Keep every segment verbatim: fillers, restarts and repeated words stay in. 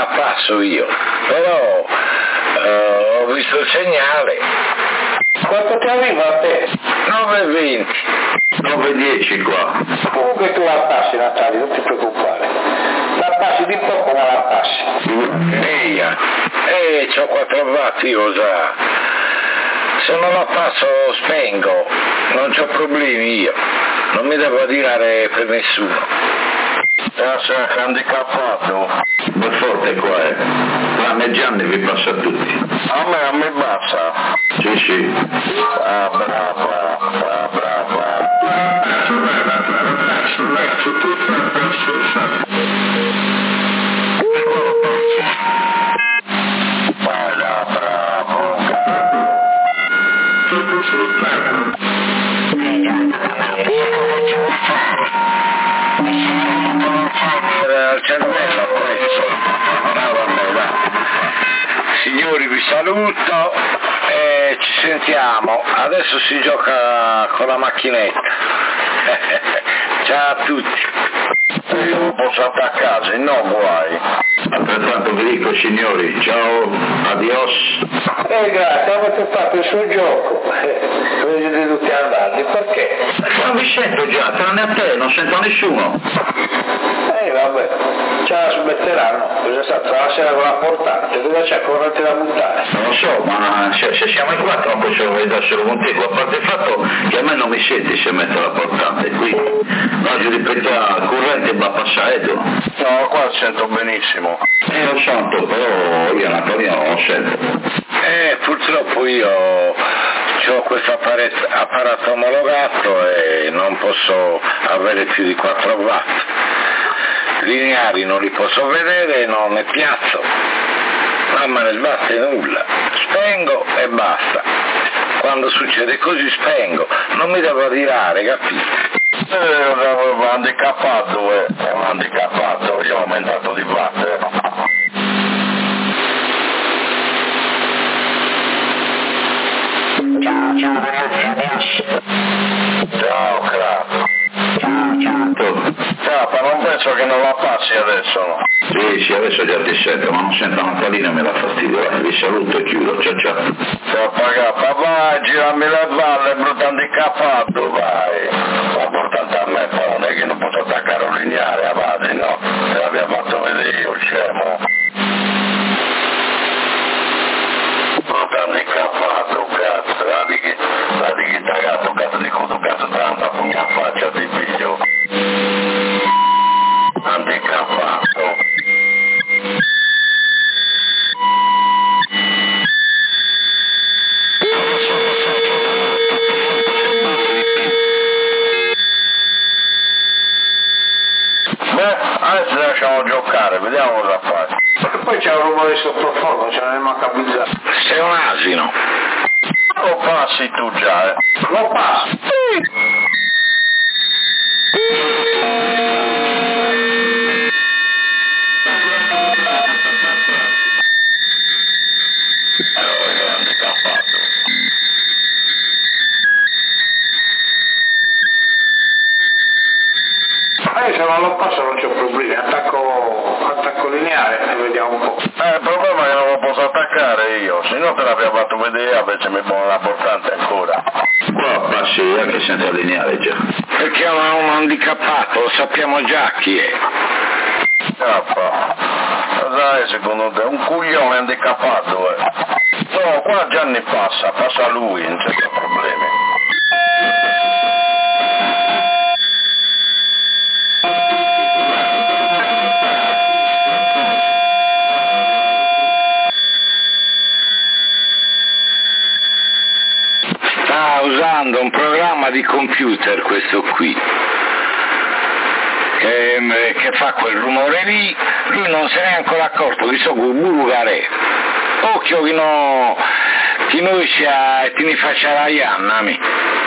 la passo io, però eh, ho visto il segnale. Quanto ti arriva a te? nove e venti. nove e dieci qua. Comunque tu la passi, Natalia, non ti preoccupare. La passi di poco, ma la passi. Eia, eh, c'ho quattro watt io già. Se non la passo spengo, non c'ho problemi io. Non mi devo adirare per nessuno. Essere handicappato, è forte qua, eh. La Meggianni vi passa a tutti. A me, a me basta. Sì, sì. Ah, brava, brava, brava. Bella, bravo. Era al cervello questo. No, vabbè, va. Signori, vi saluto e ci sentiamo. Adesso si gioca con la macchinetta. Ciao a tutti. Io non posso andare a casa, no guai. Altrettanto vi dico, signori, ciao, adios. Eh grazie, avete fatto il suo gioco. Vedete tutti andati, perché? Non vi sento già, tranne a te, non sento nessuno. Eh vabbè, ce la smetteranno, cosa sta tra la sera con la portante, cosa c'è corrente da buttare? Non lo so, ma se, se siamo in quattro non posso vedere solo con te, a parte il fatto che a me non mi senti se metto la portante, quindi no, io ripeto, la corrente va passato. No, qua sento benissimo. Eh lo sento, però io Antonio non lo sento. Eh, purtroppo io ho questo apparato, apparato omologato e non posso avere più di quattro watt. Lineari non li posso vedere, non ne piazzo, non me ne sbatte nulla, spengo e basta. Quando succede così spengo, non mi devo adirare, capito? Eh, avevo handicappato, eh, ho handicappato, io ho aumentato di watt. Ciao, ciao ragazzi, adios. Ciao, Crap. Ciao, ciao. Crap, non penso che non la passi adesso, no? Sì, sì, adesso già ti sento, ma non sento Natalina e me la fastidio. Eh. Vi saluto e chiudo, ciao ciao. Ciao, papà, vai, girami le balle, brutto handicappato, vai. L'importante a me, poi non è che non posso attaccare un lineare a base, no? Me l'abbiamo fatto vedere io, scemo. Brutto handicappato, cazzo, la di chi, la di chi tagato, cazzo di cudo, cazzo tanta pugna faccia di figlio. Handicappato. Beh, adesso lasciamo giocare, vediamo cosa fa. Perché poi c'è un rumore sottofondo, ce ne manca bizzarro. Sei un asino. Lo passi tu già, eh. Lo passo. Sì. Eh, se non lo passo non c'è problemi, attacco, attacco lineare e vediamo un po'. Eh, il problema è che non lo posso attaccare io, se no te l'abbiamo fatto vedere, invece mi pone la portante ancora. Qua passi anche senza lineare già. Perché è un handicappato, lo sappiamo già chi è. Cappa, cosa è secondo te? Un coglione handicappato, eh. No, qua Gianni passa, passa lui, non c'è problemi. Sta usando un programma di computer questo qui che, che fa quel rumore lì, lui non se n'è ancora accorto che so quel burugare. Occhio che no che noi sia e ti ne faccia la Ianna mi.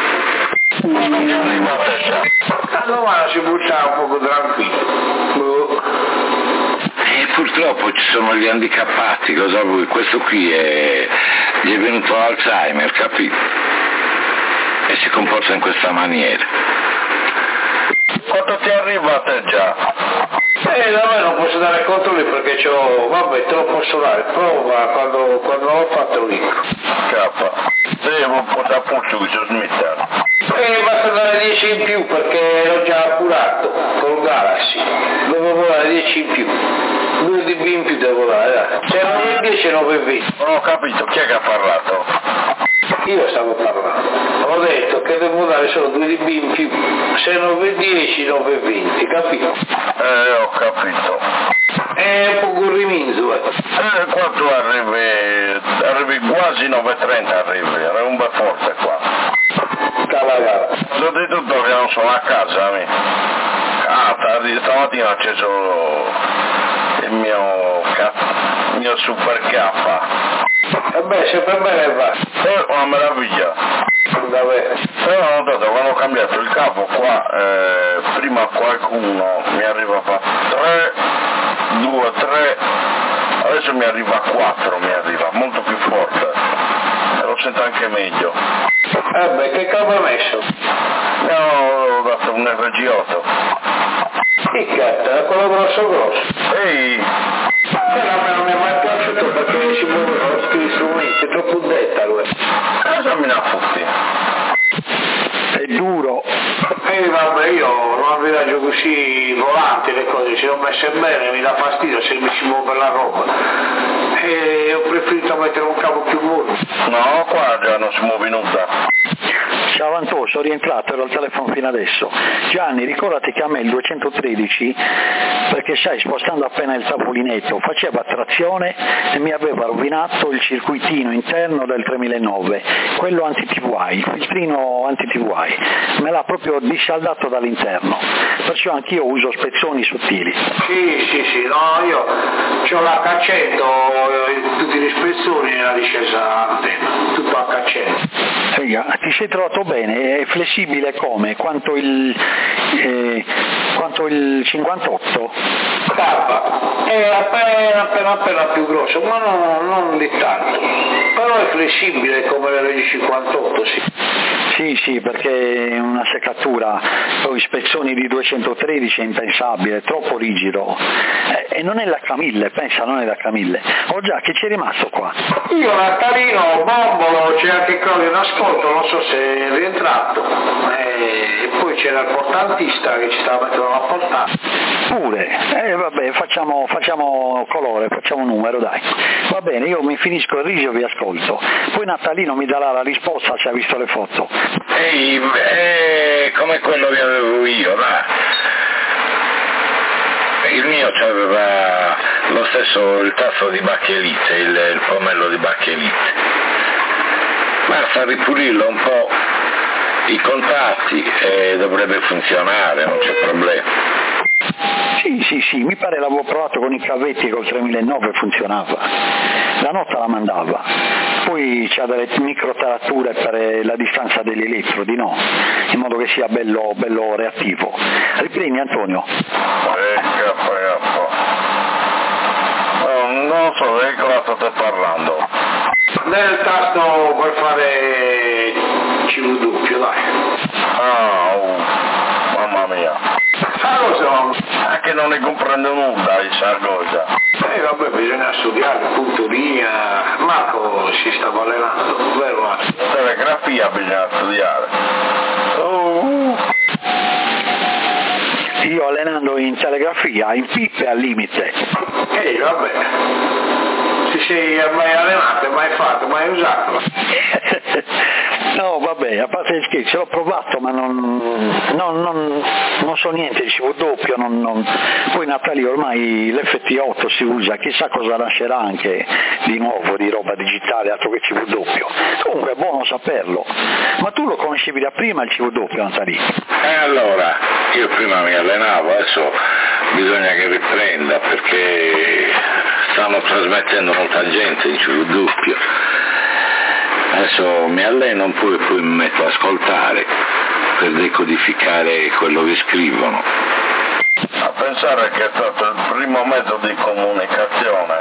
Allora si butta un poco tranquillo. Boh. E purtroppo ci sono gli handicappati, cosa vuoi? Questo qui è, gli è venuto l'Alzheimer, capito? E si comporta in questa maniera. Quanto ti arriva a te già? Eh, da me non posso dare conto lì perché c'ho, vabbè, te lo posso dare, prova quando, quando l'ho fatto lì. K, devo portare a punto che ci smettere. E basta dare dieci in più perché l'ho già appurato col Galaxy, dovevo dare dieci in più, due di B in più devo dare, dai. Se nove e dieci nove e venti. Non ho capito, chi è che ha parlato? Io stavo parlando, ho detto che devo dare solo due di B in più, se nove e dieci nove e venti, capito? Eh, ho capito. È un po' gurriminzo, eh. Eh, qua tu arrivi, arrivi quasi nove e trenta arrivi, era un bel forte qua. Cavagara. Soprattutto che non sono a casa, mi. Ah, tardi, stamattina ho acceso il mio, il mio super K. E beh, sempre bene va. È una meraviglia. Davvero. Però ho notato quando ho cambiato il capo qua, eh, prima qualcuno mi arriva a tre, due, tre, adesso mi arriva a quattro, mi arriva, molto più forte. E lo sento anche meglio. Eh beh, che capo hai messo? No, ho dato un R G otto. Che cazzo, è quello grosso grosso. Ehi! Eh, a me non mi è mai piaciuto perché ci muovono tutti gli strumenti, è troppo detta lui. Cosa mi ne affutti? È duro. E vabbè, io non avviaggio così volanti le cose, se non messe bene mi dà fastidio se mi si muove la roba. E ho preferito mettere un cavo più buono. No, qua già non si muove nulla. Ciao Antonio, sono rientrato, ero al telefono fino adesso. Gianni, ricordati che a me il duecentotredici, perché sai, spostando appena il tapolinetto, faceva trazione e mi aveva rovinato il circuitino interno del tremilanove, quello anti-T V I, il filtrino anti-T V I, me l'ha proprio dissaldato dall'interno, perciò anch'io uso spezzoni sottili. Sì, sì, sì, no, io ho l'H cento, tutti gli spezzoni nella discesa antenna, tutto H cento. Figa, ti sei trovato bene, è flessibile come? Quanto il, eh, quanto il cinquantotto? K, è appena appena appena più grosso, ma non, non di tanto, però è flessibile come l'R G cinquantotto, sì. Sì, sì, perché è una seccatura, poi spezzoni di duecentotredici è impensabile, è troppo rigido. Eh, e non è l'H mille, pensa, non è l'H mille. Oh già, che c'è rimasto qua? Io Natalino, Bombolo, c'è anche Claudio in ascolto, non so se è rientrato, e poi c'era il portantista che ci stava mettendo la portata. Pure, eh vabbè, facciamo, facciamo colore, facciamo numero, dai. Va bene, io mi finisco il riso e vi ascolto. Poi Natalino mi darà la risposta se ha visto le foto. Ehi, è come quello che avevo io, dai. Il mio aveva lo stesso, il tasto di bacchelite, il, il pomello di bacchelite. Basta ripulirlo un po', i contatti, e dovrebbe funzionare, non c'è problema. Sì, sì, sì, mi pare l'avevo provato con i cavetti col tremilanove, funzionava. La nota la mandava. Poi c'ha delle microtarature per la distanza degli elettrodi, no? In modo che sia bello, bello reattivo. Riprendi Antonio. Eh, cappa, cappa. No, non so di cosa state parlando. Nel tasto per fare C V doppio, dai. Ah, oh, mamma mia. Ah, lo so. Anche non ne comprendo nulla di sta cosa. Eh vabbè, bisogna studiare, punturia. Marco si stava allenando, vero Marco? Telegrafia bisogna studiare. Oh. Io allenando in telegrafia, in pippe al limite. Eh vabbè. Ti sei mai allenato, mai fatto, mai usato? No, vabbè, a parte gli scherzi, l'ho provato ma non, non, non, non so niente di C V doppio, non, non. Poi Natalia ormai l'F T otto si usa, chissà cosa nascerà anche di nuovo di roba digitale, altro che C V doppio. Comunque è buono saperlo. Ma tu lo conoscevi da prima il C V doppio, Natalia? E allora, io prima mi allenavo, adesso bisogna che riprenda perché stanno trasmettendo molta gente in C V doppio. Adesso mi alleno un po' e poi mi metto ad ascoltare per decodificare quello che scrivono. A pensare che è stato il primo mezzo di comunicazione,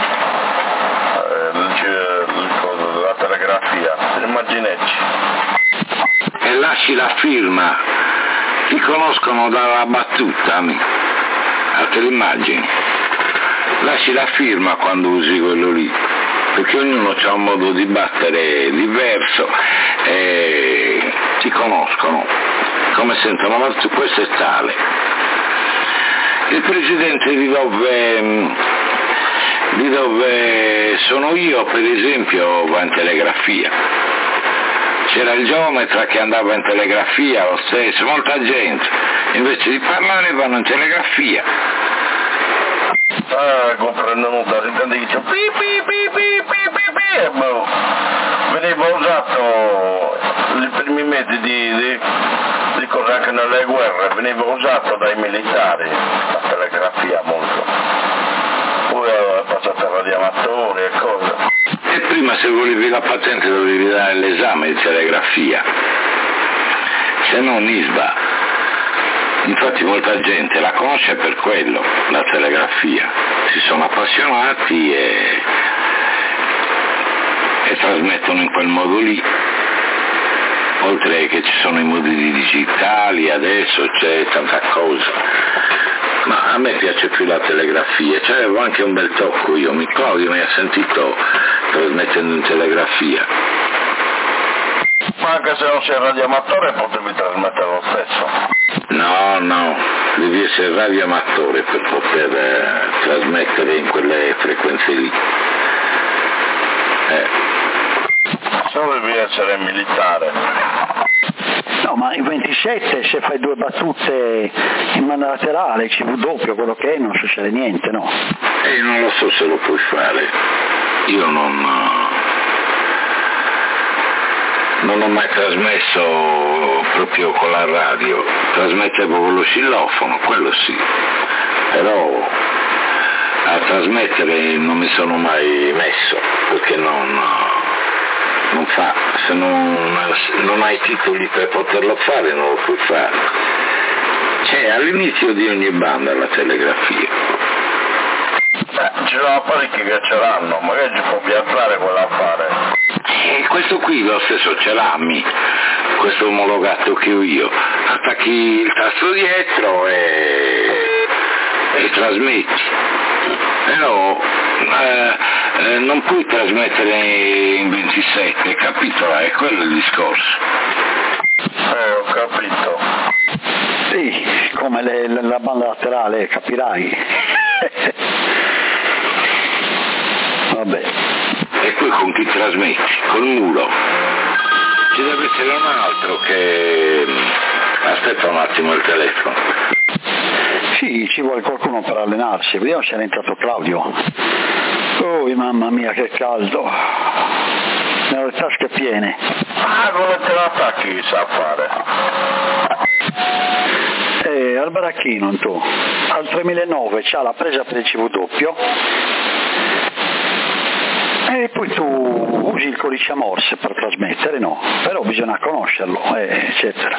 eh, il, il, la telegrafia, immaginecci. E lasci la firma, ti conoscono dalla battuta, a te l'immagini? Lasci la firma quando usi quello lì, perché ognuno ha un modo di battere diverso e ti conoscono, come sentono, ma questo è tale. Il presidente di dove, di dove sono io, per esempio, va in telegrafia. C'era il geometra che andava in telegrafia, lo stesso, molta gente, invece di parlare vanno in telegrafia. Ah, comprendo nulla, si intende che dice pi pi pi pi pi pi pi e boh, veniva usato nei primi mesi di, di, di cosa anche nelle guerre, veniva usato dai militari, la telegrafia molto, poi è passato a radioamatori e cose. E prima se volevi la patente dovevi dare l'esame di telegrafia, se no N I S B A. Infatti molta gente la conosce per quello, la telegrafia, si sono appassionati e, e trasmettono in quel modo lì, oltre che ci sono i modi digitali, adesso c'è tanta cosa, ma a me piace più la telegrafia, cioè avevo anche un bel tocco io, mi Claudio mi ha sentito trasmettendo in telegrafia. Ma anche se non sei radioamatore potevi trasmettere lo stesso? No, no, devi essere radioamatore per poter eh, trasmettere in quelle frequenze lì. Eh. Solo devi essere militare. No, ma in ventisette se fai due battute in banda laterale, C W, quello che è, non succede niente, no? E eh, non lo so se lo puoi fare. Io non... Non ho mai trasmesso proprio con la radio, trasmettevo con lo xylofono, quello sì, però a trasmettere non mi sono mai messo, perché non, non fa, se non, non hai titoli per poterlo fare non lo puoi fare. C'è all'inizio di ogni banda la telegrafia. Eh, ci sono parecchi che ce l'hanno, magari ci può viaggiare quella a fare. E questo qui lo stesso ce l'ha, questo omologato che ho io, attacchi il tasto dietro e, e trasmetti, però eh, eh, non puoi trasmettere in ventisette, capito? È quello il discorso. Eh, ho capito. Sì, come le, la banda laterale, capirai. Vabbè. E poi con chi trasmetti? Col mulo. Ci deve essere un altro che... Aspetta un attimo il telefono. Sì, ci vuole qualcuno per allenarsi. Vediamo se è entrato Claudio. Oh, mamma mia, che caldo. Ne ho le tasche piene. Ah, come te l'attacchi, sa fare? Eh, al baracchino, tu. Al tremilanove c'ha la presa per il C W. E poi tu usi il codice Morse per trasmettere, no? Però bisogna conoscerlo, eh, eccetera.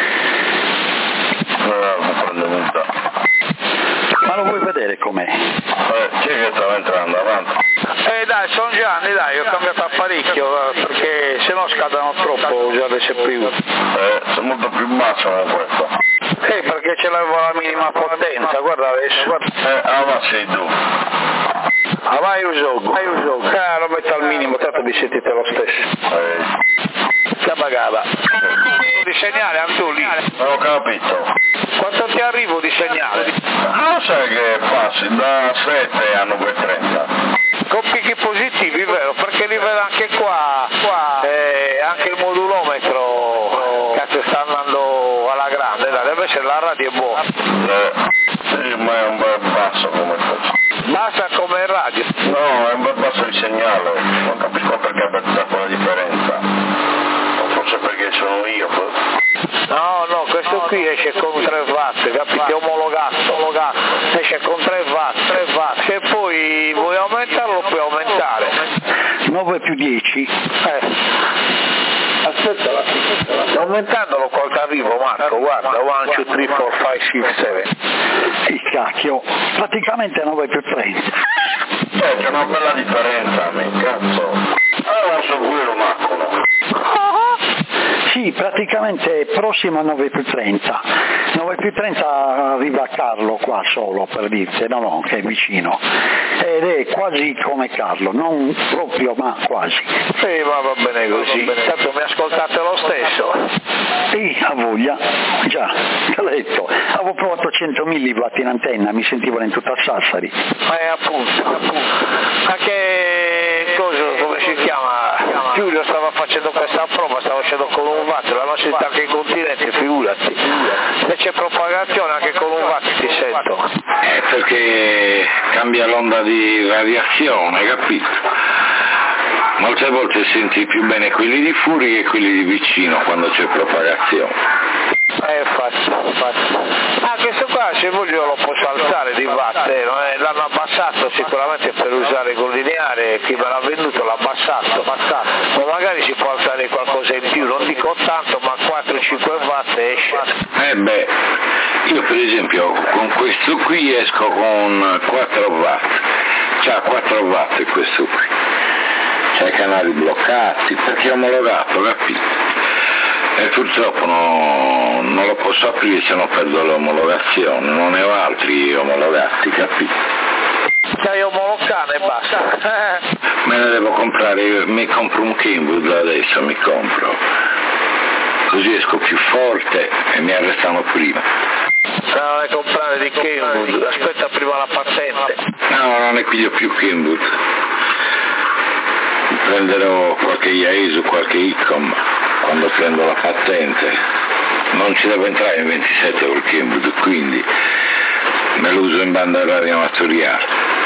No, non prendo nulla. Ma lo vuoi vedere com'è? Eh, chi è che sta entrando avanti? Eh dai, sono Gianni, dai, ho cambiato apparecchio perché se no scadano troppo già le C P U. Eh, sei molto più basso di questo. Eh, perché ce l'avevo la minima potenza, guarda adesso. Guarda. Eh, ah, ma sei tu. Ah, vai un gioco, vai un gioco. Eh, lo metto al minimo, tanto vi sentite lo stesso. Eh. Che bagava. Di segnale, Antoni. Non ho capito. Quanto ti arrivo di segnale? Non sai che passi da sette a nove e trenta. Con picchi positivi, vero? Perché li vedo anche qua, qua eh, anche il modulometro, cazzo, sta andando alla grande, dai, deve essere la radio è buona. Eh, sì, ma è un bel basso come questo. Basta come radio. No, è un bel basso il segnale, non capisco perché avvertita quella differenza. O forse perché sono io. No, no, questo qui esce con tre watt, capite? Omologato, omologato. Esce con tre watt, tre watt. Se poi vuoi aumentarlo, puoi aumentare. nove più dieci. Eh. Aspetta, aumentandolo qualche arrivo, Marco, guarda, uno, due, tre, quattro, cinque, sei, sette. Il cacchio, praticamente nove più trenta. Eh, c'è una bella differenza, mi cazzo. Allora non so quello, Marco, no? Sì, praticamente praticamente prossimo a nove più trenta. nove più trenta arriva a Carlo qua solo, per dirti, no no, che è vicino. Ed è quasi come Carlo, non proprio ma quasi. Sì, ma va bene così, tanto mi ascoltate lo stesso. Sì, a voglia, già, ti ho detto, avevo provato cento milliwatt in antenna, mi sentivano in tutta Sassari. Eh, appunto, appunto. Anche, cosa, come si chiama, Giulio stava facendo questa prova, stava facendo con un watt, la nostra città anche i continenti, figurati. Se c'è propagazione anche con un watt ti sento. Eh, perché cambia l'onda di radiazione, capito? Molte volte senti più bene quelli di fuori che quelli di vicino quando c'è propagazione. Eh, infatti, infatti. Ah, questo qua se voglio lo posso alzare di watt, eh, l'hanno abbassato sicuramente per usare con lineare, chi me l'ha venduto l'ha abbassato, abbassato. Ma magari si può alzare qualcosa in più, non dico tanto, ma quattro cinque watt esce. Eh beh, io per esempio con questo qui esco con quattro watt, c'ha quattro watt questo qui. C'è i canali bloccati perché è omologato, capito? E purtroppo no, non lo posso aprire se no perdo l'omologazione, non ne ho altri omologati, capito? C'hai omologato e basta. Me ne devo comprare, mi compro un Kenwood adesso, mi compro. Così esco più forte e mi arrestano prima. No, è comprare di Kenwood, aspetta prima la patente. No, non ne piglio più Kenwood. Prenderò qualche Yaesu, qualche Icom quando prendo la patente. Non ci devo entrare in ventisette col Kenwood, quindi me lo uso in banda radio amatoriale.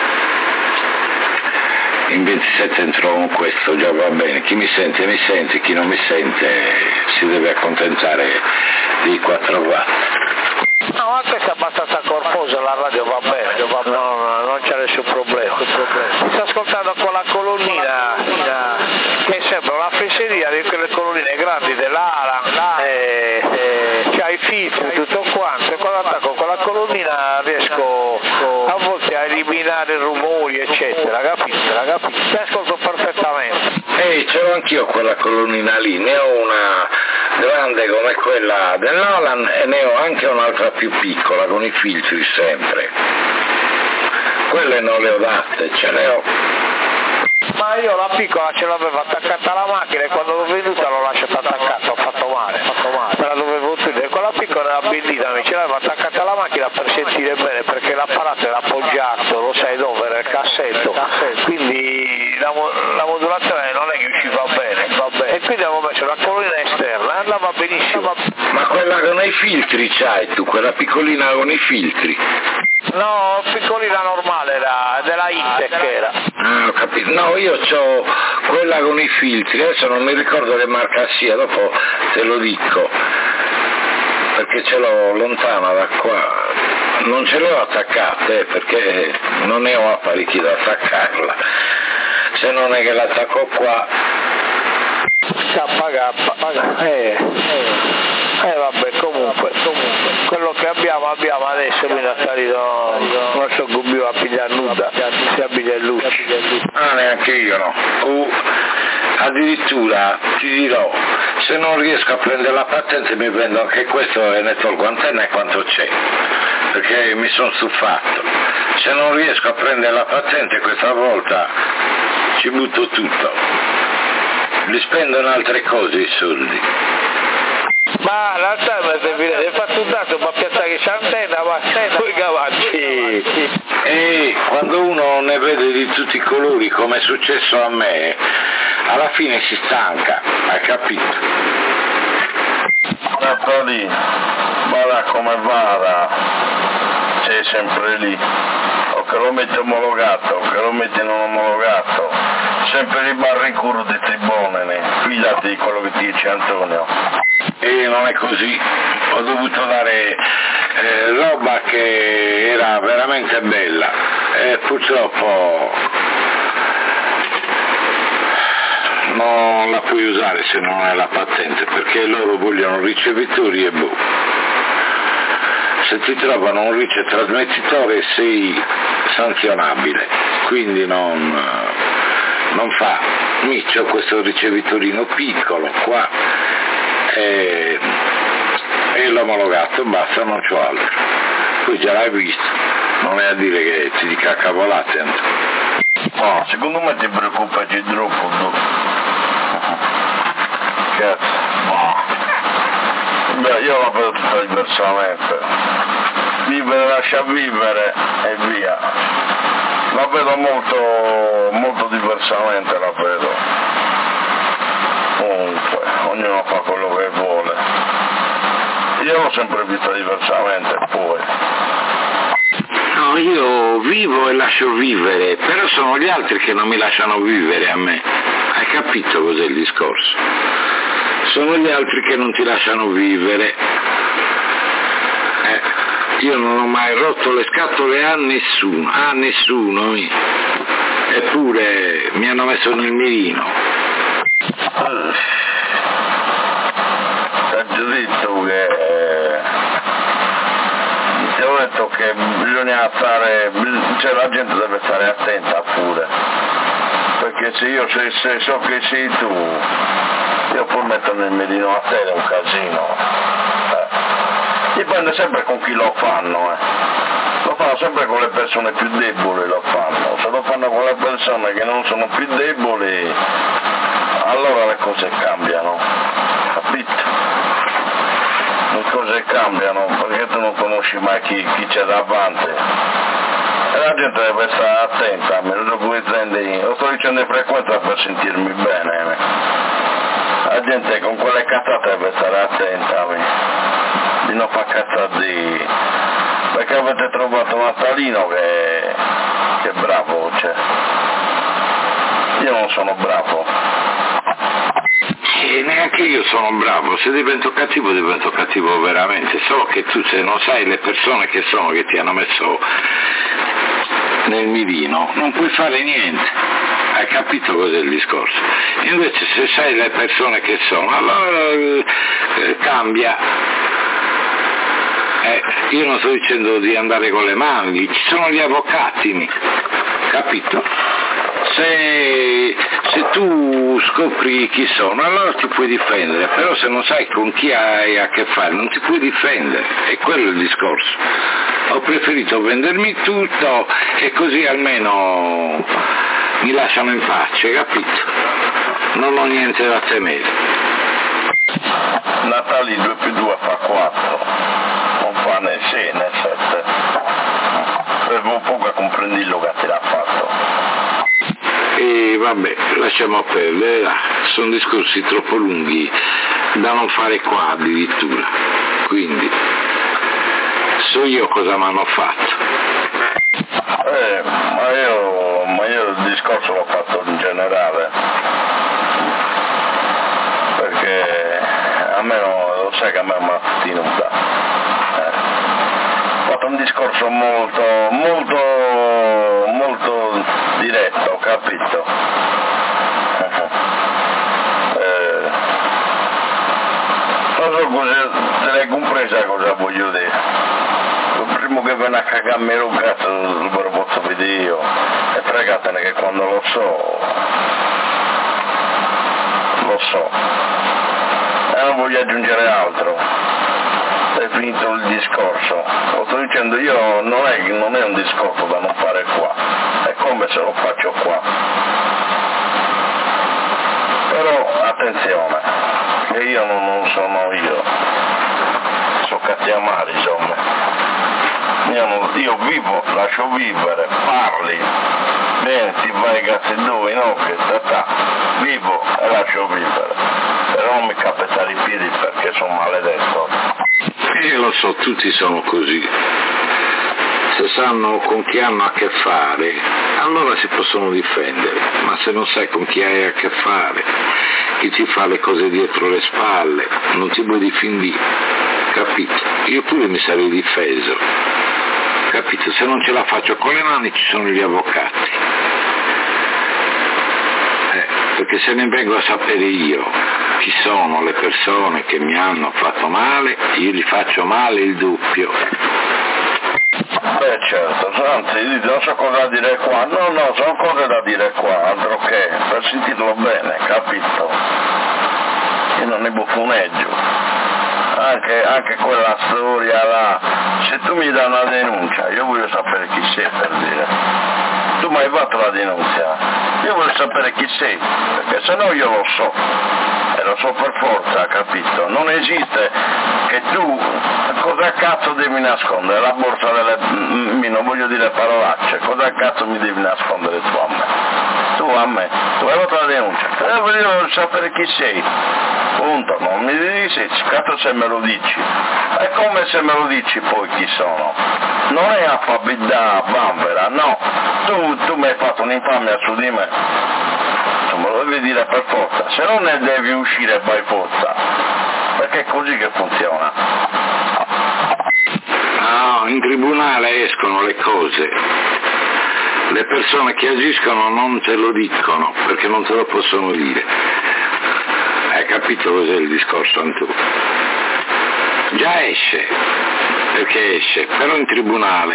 In ventisette entro con questo, già va bene. Chi mi sente mi sente, chi non mi sente si deve accontentare di quattro watt. No, ma questa è abbastanza corposa, la radio va bene, va bene. No, no, non c'è nessun problema. Mi sto ascoltando con la colonnina che sembra una fesseria di quelle colonnine grandi dell'Alan, e, e c'ha i filtri tutto quanto, e quando attacco con la colonnina riesco a volte a eliminare rumori eccetera, capito? capito? Ti ascolto perfettamente. Ehi, ce l'ho anch'io quella colonnina lì, ne ho una grande come quella dell'Alan e ne ho anche un'altra più piccola con i filtri sempre. Quelle non le ho date, ce le ho. Ma io la piccola ce l'avevo attaccata alla macchina e quando l'ho venduta l'ho lasciata attaccata, ho fatto male, ho fatto male. Me la dovevo tenere, quella piccola era bellina, mi ce l'avevo attaccata alla macchina per sentire bene, perché l'apparato era appoggiato, lo sai dove, era il cassetto, quindi la, la modulazione non è che usciva bene, va bene. E quindi avevo messo la colonnina esterna, andava benissimo. Ma quella con i filtri c'hai tu, quella piccolina con i filtri? No, piccolina normale era, della Intec era. Ah, ho capito. No, io ho quella con i filtri, adesso non mi ricordo che marca sia, dopo te lo dico, perché ce l'ho lontana da qua, non ce le ho attaccate perché non ne ho apparecchi da attaccarla, se non è che l'attacco qua. K K, eh, eh. Eh vabbè, comunque, comunque, quello che abbiamo abbiamo adesso, mi ha salito, non so come a pigliare nuda, si abbiglia in luce. Ah, neanche io no. Uh, addirittura ti dirò, se non riesco a prendere la patente mi prendo anche questo e ne tolgo antenna e quanto c'è, perché mi sono stufato. Se non riesco a prendere la patente questa volta ci butto tutto, li spendo in altre cose i soldi. Ma l'altra hai fatto un dato, ma piazzare c'è antenna, ma poi cavalli. E quando uno ne vede di tutti i colori, come è successo a me, alla fine si stanca, hai capito? Nato lì, vada come vada, c'è sempre lì, o che lo metti omologato, o che lo metti non omologato, sempre li barri in culo di tribonene, fidati di quello che ti dice Antonio. E non è così, ho dovuto dare eh, roba che era veramente bella e purtroppo non la puoi usare se non hai la patente, perché loro vogliono ricevitori e boh. Se ti trovano un ricetrasmettitore sei sanzionabile, quindi non, non fa. Mi c'ho questo ricevitorino piccolo qua e, e l'omologato, basta, non c'ho altro. Tu già l'hai visto, non è a dire che ti dica cavolate. No, secondo me ti preoccupaci troppo tu. Cazzo. Beh, io la vedo tutta diversamente. Vivere lascia vivere e via. La vedo molto, molto diversamente, la vedo. Comunque, ognuno fa quello che vuole. Io l'ho sempre vista diversamente, poi. No, io vivo e lascio vivere, però sono gli altri che non mi lasciano vivere a me. Hai capito cos'è il discorso? Sono gli altri che non ti lasciano vivere. Eh, io non ho mai rotto le scatole a nessuno, a nessuno. Eppure mi hanno messo nel mirino. Ti ho detto che... Ti ho detto che bisogna stare... cioè la gente deve stare attenta pure. Perché se io se, se so che sei tu... io poi metto nel mirino a te, è un casino. Eh. Dipende sempre con chi lo fanno, eh. Lo fanno sempre con le persone più deboli, lo fanno. Se lo fanno con le persone che non sono più deboli, allora le cose cambiano, capito? Le cose cambiano, perché tu non conosci mai chi, chi c'è davanti. E la gente deve stare attenta, me lo puoi prendere, lo sto dicendo in frequenza per sentirmi bene. La gente con quelle cazzate deve stare attenta, di non far cazzate, perché avete trovato un Natalino che, che è bravo, cioè. Io non sono bravo. E neanche io sono bravo, se divento cattivo divento cattivo veramente, solo che tu se non sai le persone che sono che ti hanno messo nel mirino non puoi fare niente. Hai capito cos'è il discorso? Invece se sai le persone che sono, allora eh, cambia. Eh, io non sto dicendo di andare con le mani, ci sono gli avvocati, capito? Se, se tu scopri chi sono, allora ti puoi difendere, però se non sai con chi hai a che fare non ti puoi difendere, e quello è il discorso. Ho preferito vendermi tutto e così almeno mi lasciano in pace, capito? Non ho niente da temere. Natali due più due fa quattro, non fa né sei né sette. Per un po' che comprendi lo che ti l'ha fatto. E vabbè, lasciamo perdere, sono discorsi troppo lunghi da non fare qua addirittura, quindi so io cosa mi hanno fatto. Eh, ma io, ma io il discorso l'ho fatto in generale, perché a me no, lo sai che a me mi ha tenuta. Eh. Ho fatto un discorso molto, molto, molto diretto, capito? Eh, non so cosa, se l'hai compresa cosa voglio dire. Il primo che viene a cagarmi un cazzo lo posso vedere io, e fregatene che quando lo so, lo so. E non voglio aggiungere altro. È finito il discorso. Lo sto dicendo io, non è, non è un discorso da non fare qua, è come se lo faccio qua. Però attenzione, che io non, non sono io, so cattiamare insomma. Io, non, io vivo, lascio vivere, parli, bene, ti vai ai cazzi dove, no, che tata, vivo e lascio vivere. Però non mi capitare i piedi perché sono maledetto. Io lo so, tutti sono così. Se sanno con chi hanno a che fare, allora si possono difendere, ma se non sai con chi hai a che fare, chi ti fa le cose dietro le spalle, non ti puoi difendere, capito? Io pure mi sarei difeso, capito? Se non ce la faccio con le mani ci sono gli avvocati, eh, perché se ne vengo a sapere io chi sono le persone che mi hanno fatto male, io gli faccio male il doppio. Beh certo, anzi non so cosa dire qua, no no, sono cose da dire qua, altro che, per sentirlo bene, capito? Io non ne può funeggio. Anche, anche quella storia là, se tu mi dai una denuncia, io voglio sapere chi sei, per dire. Tu mi hai fatto la denuncia, io voglio sapere chi sei, perché se no io lo so, e lo so per forza, capito? Non esiste che tu, cosa cazzo devi nascondere? La borsa delle, non voglio dire parolacce, cosa cazzo mi devi nascondere tu a me? Tu a me, tu hai fatto la denuncia, io voglio sapere chi sei. Punto, non mi dici, cazzo se me lo dici, è come se me lo dici poi chi sono, non è affabilità bambera, no, tu, tu mi hai fatto un'infamia su di me, tu me lo devi dire per forza, se no ne devi uscire by forza, perché è così che funziona. No, in tribunale escono le cose, le persone che agiscono non te lo dicono, perché non te lo possono dire. Hai capito cos'è il discorso, Antù? Già esce, perché esce, però in tribunale,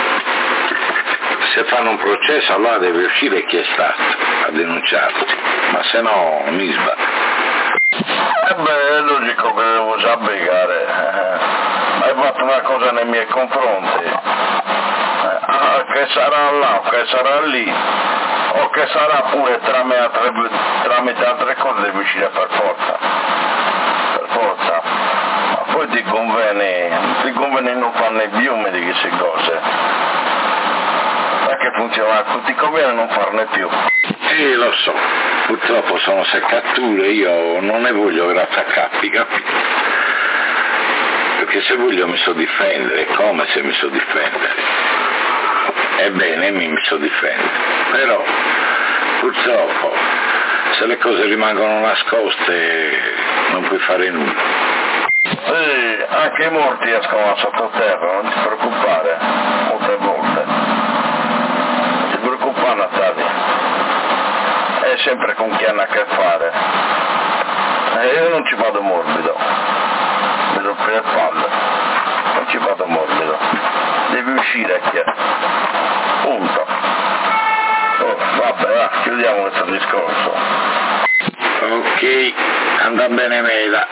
se fanno un processo allora deve uscire chi è stato a denunciarti, ma se no mi sbaglio. E beh, è logico che devo sabbricare, eh, hai fatto una cosa nei miei confronti, eh, ah, che sarà là, che sarà lì, o che sarà pure tramite altre, tramite altre cose devi uscire per forza, per forza, ma poi ti conviene, ti conviene non farne più di queste cose, perché funziona, ti conviene non farne più. Sì, lo so, purtroppo sono seccature, io non ne voglio grattacappi, capito? Perché se voglio mi so difendere, come se mi so difendere? Ebbene, mi so difendere, però purtroppo se le cose rimangono nascoste non puoi fare nulla. Sì, anche i morti escono sottoterra, non ti preoccupare, molte volte. Non ti preoccupare, Natalia, è sempre con chi hanno a che fare. E io non ci vado morbido, mi rompo le palle, non ci vado morbido, devi uscire chi è. Punto. Oh, vabbè, va, chiudiamo questo discorso. Ok, anda bene mela.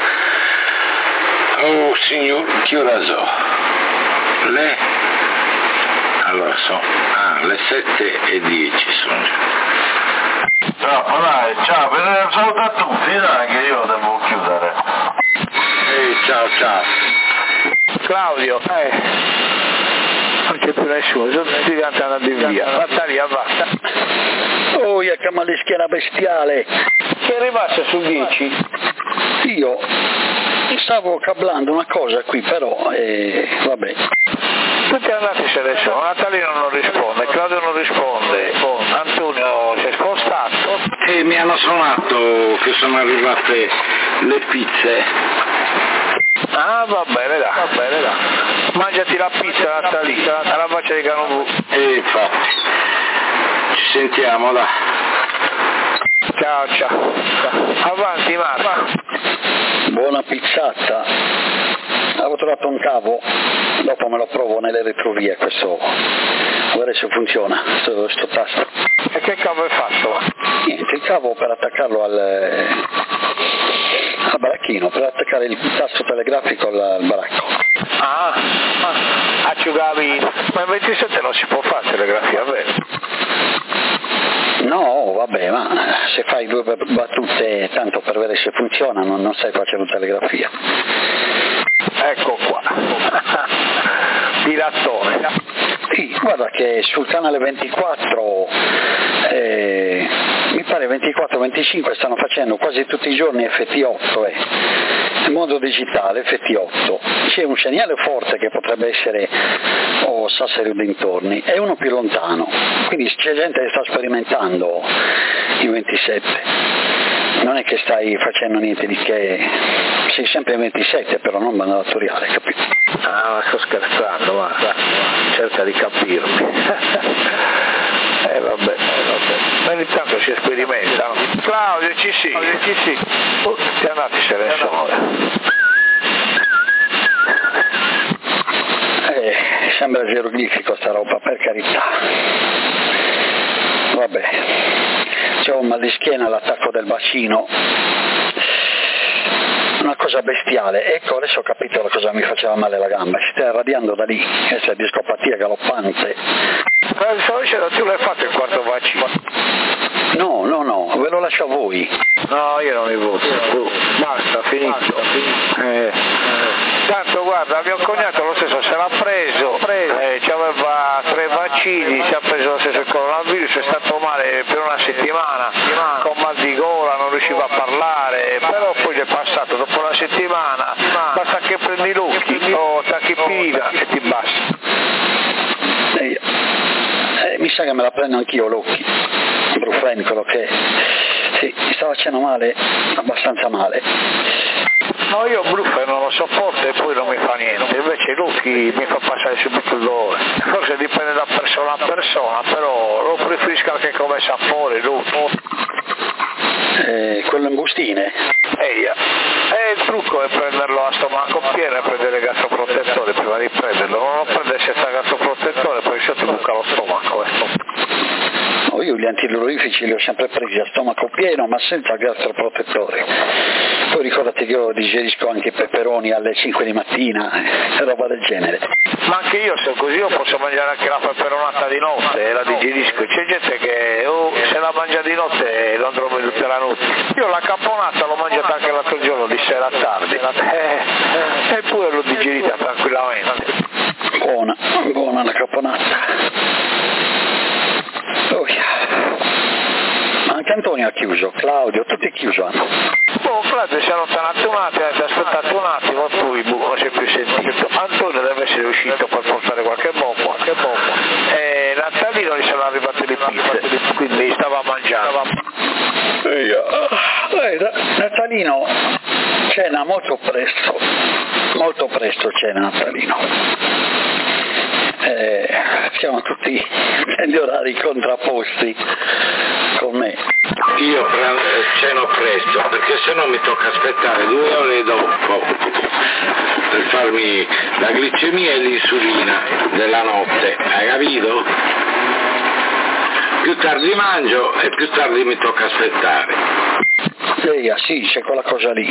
Oh signor, che ora so? Le? Allora sono, ah, le sette e dieci sono già. Ciao, dai, ciao, per saluto a tutti, dai, che io devo chiudere. Ehi, ciao, ciao. Claudio, eh. Non c'è più nessuno, sono tutti quanti andati via. Natalia, basta. Oh, che mal di schiena bestiale! Che è rimasto su dieci? Io stavo cablando una cosa qui, però, eh, vabbè. Tutti andati se ne sono, Natalino non risponde, Claudio non risponde, Antonio si è spostato. E mi hanno suonato che sono arrivate le pizze. Ah, va bene, dai, va bene, dai. Mangiati la pizza, Natalina, alla faccia di Canobù. E infatti, ci sentiamo, là. Ciao, ciao. Avanti, Marco. Buona pizzata. Avevo trovato un cavo, dopo me lo provo nelle retrovie questo, a vedere se funziona, sto, sto tasto. E che cavo hai fatto? Niente, il cavo per attaccarlo al, al baracchino, per attaccare il tasto telegrafico al, al baracco. Ah, ah, acciugavi, ma in ventisette non si può fare telegrafia, vero? No, vabbè, ma se fai due battute tanto per vedere se funziona, non, non stai facendo telegrafia. Ecco qua, pirattone. Sì, guarda che sul canale ventiquattro, eh, mi pare ventiquattro venticinque stanno facendo quasi tutti i giorni F T otto, eh. Il mondo digitale F T otto. C'è un segnale forte che potrebbe essere o oh, Sassari o dintorni, e uno più lontano, quindi c'è gente che sta sperimentando i ventisette. Non è che stai facendo niente di che, sei sempre in ventisette, però non banda datoriale, capito? Ah, ma sto scherzando, ma cerca di capirmi. eh vabbè, eh vabbè. Ma ogni tanto si sperimenta, no? Claudio, ci sì, Claudio, ci sì. Oh, ti andati se ne sono. Eh, sembra geroglifico sta roba, per carità. Vabbè. C'ho un mal di schiena all'attacco del bacino, una cosa bestiale. Ecco, adesso ho capito la cosa mi faceva male la gamba, si sta irradiando da lì, questa è discopatia galoppante. Ma stavo dicendo, tu l'hai fatto il quarto vaccino? No, no, no, ve lo lascio a voi. No, io non li voto, basta, finito. Eh. Tanto guarda, mio cognato lo stesso se l'ha preso, eh, aveva tre vaccini, si è preso lo stesso il coronavirus, è stato male per una settimana, con mal di gola, non riusciva a parlare, però poi gli è passato, dopo una settimana, basta che prendi l'occhio o tachipirina e ti basta. Eh, eh, mi sa che me la prendo anch'io l'occhio, Brufen, quello che è. Sì, mi sta facendo male, abbastanza male. No, io Brufen non lo sopporto e poi non mi fa niente, invece Lucchi mi fa passare subito il dolore. Forse dipende da persona a persona, però lo preferisco anche come sapore, Lucchi. Eh, quello in bustine? Eia. E il trucco è prenderlo a stomaco pieno e prendere il gastroprotettore prima di prenderlo, non lo prendere senza gastroprotettore perché se ti buca lo stomaco. Eh. No, io gli antidolorifici li ho sempre presi a stomaco pieno ma senza gastroprotettore. Poi ricordati che io digerisco anche i peperoni alle cinque di mattina e roba del genere. Ma anche io se così io posso mangiare anche la peperonata di notte e la digerisco. C'è gente che oh, se la mangia di notte non dorme tutta la notte. Io la caponata l'ho mangiata anche l'altro giorno di sera tardi eh, eppure l'ho digerita tranquillamente. Buona, buona la caponata. Oh, yeah. Ma anche Antonio ha chiuso, Claudio, tutti chiuso hanno. Oh, Claudio si è allontanato un attimo, si è aspettato un attimo, poi boh, non si è più sentito. Antonio deve essere uscito per portare qualche bomba, qualche bomba. E Natalino gli sono arrivate le pizze, quindi stava mangiando. Eh, Natalino cena molto presto, molto presto cena Natalino. Eh, siamo tutti negli orari contrapposti con me. Io ceno presto perché se no mi tocca aspettare due ore dopo per farmi la glicemia e l'insulina della notte, hai capito? Più tardi mangio e più tardi mi tocca aspettare. Sì, sì, c'è quella cosa lì.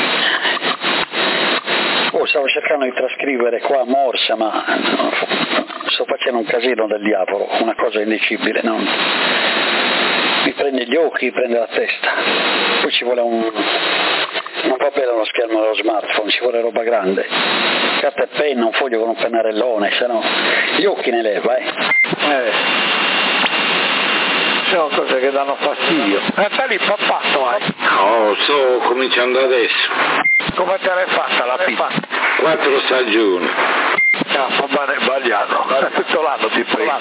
Oh, stavo cercando di trascrivere qua Morsa, ma sto facendo un casino del diavolo, una cosa indicibile, no? Mi prende gli occhi, mi prende la testa, poi ci vuole un... non va bene uno schermo dello smartphone, ci vuole roba grande, carta e penna, un foglio con un pennarellone, se no gli occhi ne leva, eh. eh. Sono cose che danno fastidio. Natali, papà, hai? No, sto cominciando adesso. Come te l'hai fatta la pizza? Quattro stagioni. Ah, fa bene sbagliato, tutto l'anno ti prendo.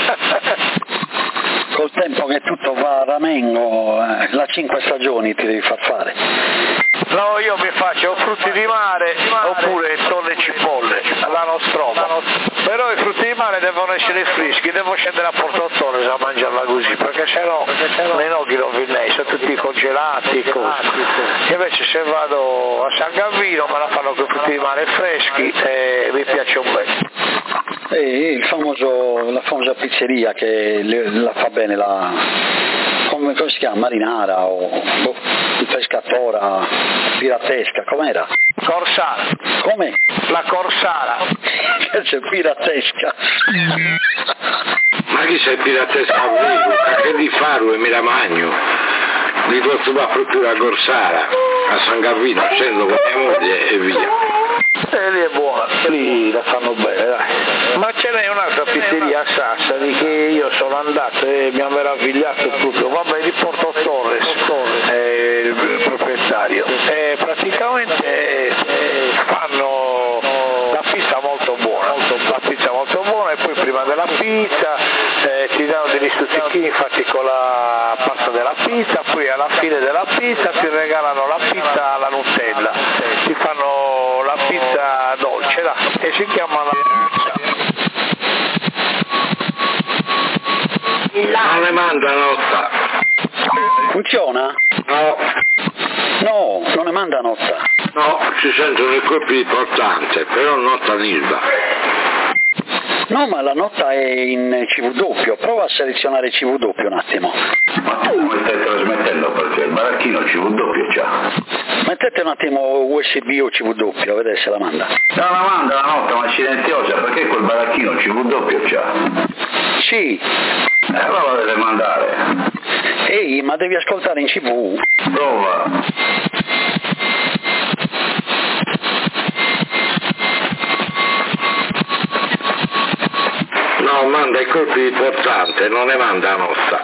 Col tempo che tutto va a ramengo, eh, la cinque stagioni ti devi far fare. No, io mi faccio frutti di mare oppure tonno e cipolle, la nostromo. Però i frutti di mare devono essere freschi, devo scendere a Porto Torres a mangiarla così, perché sennò nei noghi rovinei, sono tutti congelati e cose. Invece se vado a San Gavino me la fanno con i frutti di mare freschi e mi piace un bel. E il famoso, la famosa pizzeria che la fa bene, la, come, come si chiama? Marinara o boh, pescatora, piratesca, com'era? Corsara. Come? La Corsara. C'è piratesca. Ma chi sei piratesca a che di farlo e mi la magno? Di questo va proprio a Corsara, a San Gavino, scendo con mia moglie e via. E lì è buona, lì la fanno bene, dai. Ma ce n'è un'altra pizzeria a Sassari che io sono andato e mi ha meravigliato proprio, vabbè di Porto Torres, eh, il proprietario. E praticamente eh, fanno la pizza molto buona, la pizza molto buona e poi prima della pizza eh, ti danno degli stuzzichini fatti con la pasta della pizza, poi alla fine della pizza ti regalano la pizza alla Nutella, ti fanno la pizza dolce là, e si chiama la pizza. Non le manda notta. Funziona? No. No, non ne manda notta. No, ci sentono i colpi importanti, però notta nilba. No, ma la nota è in C V doppio, prova a selezionare C V doppio un attimo. Ma tu come stai trasmettendo? Perché il baracchino C V doppio c'ha. Metti mettete un attimo U S B o C V W, a vedere se la manda. No, la manda la notte, ma silenziosa, perché quel baracchino C V W c'ha? Sì. Eh, allora la deve mandare. Ehi, ma devi ascoltare in C V. Prova. No, manda i colpi di portante, non ne manda a notta.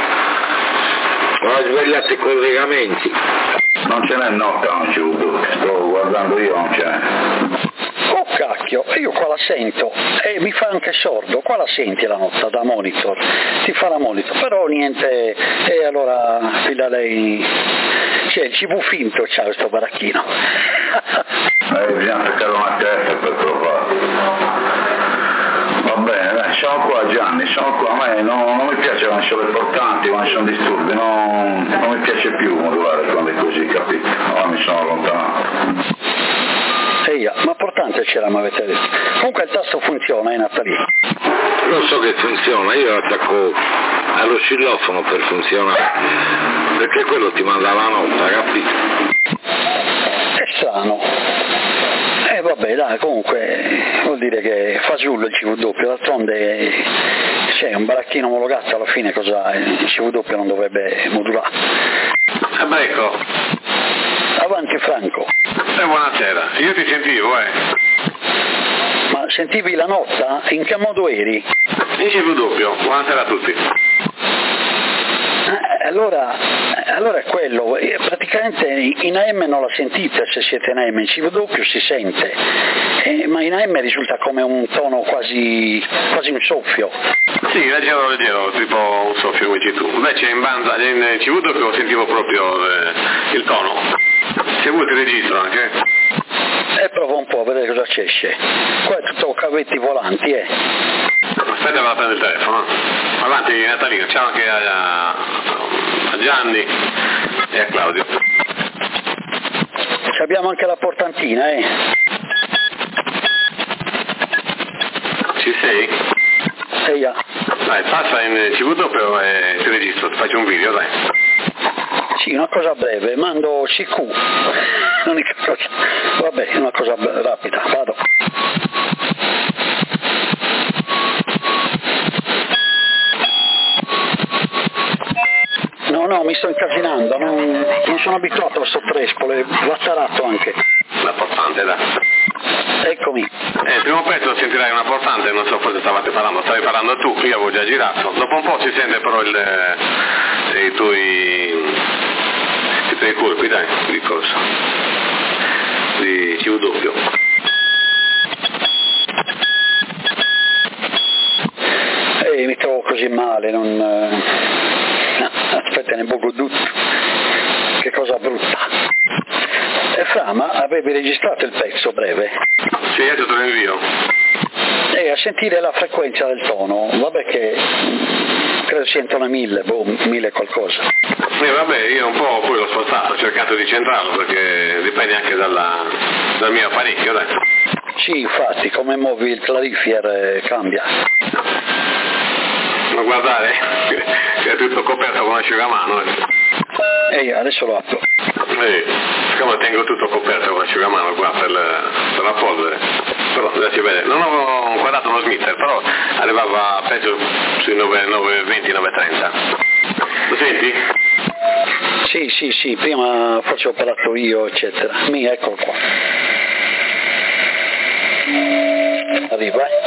Ho svegliato i collegamenti. Non ce n'è notte, non ci vedo. Sto guardando io, non ce n'è. Oh cacchio, io qua la sento e mi fa anche sordo, qua la senti la notte da monitor, ti fa la monitor, però niente, e allora fila lei, cioè il C V finto c'ha questo baracchino. Eh, bisogna cercare una testa per trovarlo. Va bene, dai, siamo qua Gianni, siamo qua, a me non, non mi piace quando sono le portanti, quando sono disturbi, non, non mi piace più modulare quando è così, capito? Ora mi sono allontanato. Eia, ma portante c'era, mi avete detto. Comunque il tasto funziona, eh Natalino? Lo so che funziona, io attacco all'oscillofono per funzionare, perché quello ti manda la nota, capito? È strano. Eh vabbè dai, comunque vuol dire che fa giù il C V W, d'altronde c'è un baracchino omologato, alla fine cosa il C V W non dovrebbe modulare. Eh beh, ecco. Avanti Franco. Eh, buonasera, io ti sentivo, eh. Ma sentivi la nota? In che modo eri? In C V W, buonasera a tutti. Eh, allora, allora è quello, eh, praticamente in A M non la sentite se siete in A M, in C V W si sente, eh, ma in A M risulta come un tono quasi, quasi un soffio. Sì, leggero leggero, tipo un soffio come dici tu, invece in banda, in C V W sentivo proprio eh, il tono, se vuoi ti registro anche. E prova un po' a vedere cosa c'esce, qua è tutto cavetti volanti, eh. Aspetta, vado a prendere il telefono. Avanti Natalino, ciao anche a, a Gianni e a Claudio. Ci abbiamo anche la portantina, eh. Ci sei? Eia. Dai, passa in C V W e ti registro, ti faccio un video, dai. Sì, una cosa breve, mando C Q. L'unica cosa. Vabbè, una cosa rapida, vado. No, no, mi sto incasinando, non, non sono abituato a questo trespolo, va tarato anche. La portante, dai. Eccomi. Eh, prima o poi sentirai una portante, non so cosa stavate parlando, stavi parlando tu, io avevo già girato. Dopo un po' si sente però il, eh, i tuoi i tuoi colpi, dai, di cosa? Di C V W. Eh, mi trovo così male, non... No, aspetta, ne buco tutto. Che cosa brutta. E Fra, ma avevi registrato il pezzo breve? Sì, adesso te lo invio. E a sentire la frequenza del tono, vabbè che credo sia intorno a mille, boh, mille qualcosa. Eh, vabbè, io un po' poi l'ho spostato, ho cercato di centrarlo perché dipende anche dalla, dal mio apparecchio, dai. Sì, infatti, come muovi il clarifier eh, cambia. Ma guardare, che è tutto coperto con asciugamano. Ehi, adesso lo apro. Eh, siccome tengo tutto coperto con asciugamano qua per la, per la polvere, però adesso si vede, non ho guardato uno smitter, però arrivava penso sui nove venti nove trenta. Lo senti? Sì, sì, sì, prima forse ho parlato io, eccetera. Mi, eccolo qua. Arriva, eh.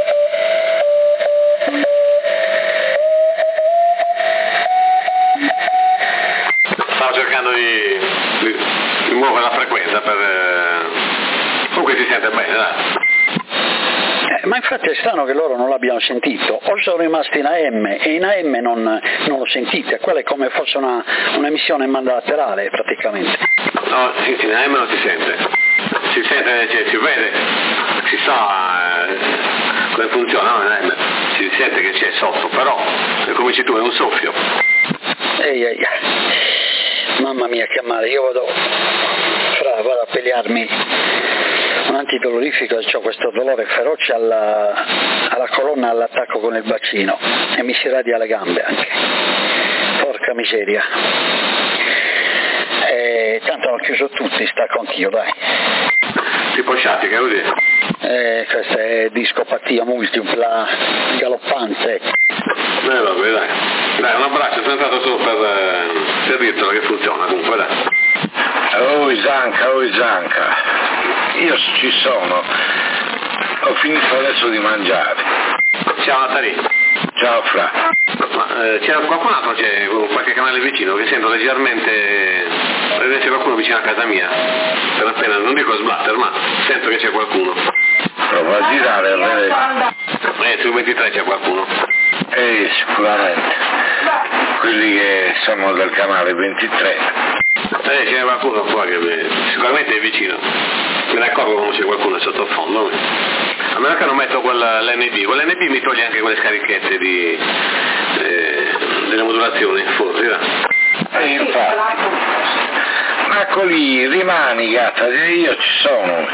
Stavo cercando di, di, di muovere la frequenza per... Eh... comunque si sente bene, dai. Eh, ma infatti è strano che loro non l'abbiano sentito, o sono rimasti in A M e in A M non, non lo sentite, quella è come fosse una, un'emissione in banda laterale praticamente. No, in A M non si sente, si sente, cioè, si vede, si sa eh, come funziona, no? In A M si sente che c'è sotto, però come dici tu è un soffio. Ehi, ehi. Mamma mia che male, io vado, fra, vado a pigliarmi un antidolorifico, ho questo dolore feroce alla, alla colonna, all'attacco con il bacino e mi si radia le gambe anche, porca miseria. Eh, tanto ho chiuso tutti, stacco anch'io, dai. Tipo sciati, che vuol dire? Eh, questa è discopatia multipla galoppante. Eh vabbè, dai. Dai, un abbraccio, sono entrato solo per, eh, per dirtelo che funziona comunque, dai. Oh Zanca, oh Zanca, io ci sono, ho finito adesso di mangiare. Ciao Natali. Ciao Fra. Ma eh, c'era qualcun altro, c'è qualche canale vicino che sento leggermente, presente qualcuno vicino a casa mia, per appena, non dico splatter, ma sento che c'è qualcuno. Prova a girare a vedere. Eh, sul ventitré c'è qualcuno. Eh, sicuramente. Quelli che sono del canale ventitré. Eh, c'è qualcuno qua che sicuramente è vicino. Me ne accorgo quando c'è qualcuno sottofondo. A meno che non metto quell'N B, quell'N B mi toglie anche quelle scarichette di, eh, delle modulazioni, forse, va? E infatti. Ma lì, rimani gatta, io ci sono.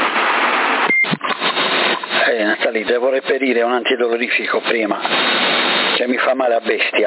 Eh, Natali, devo reperire un antidolorifico prima, che mi fa male a bestia.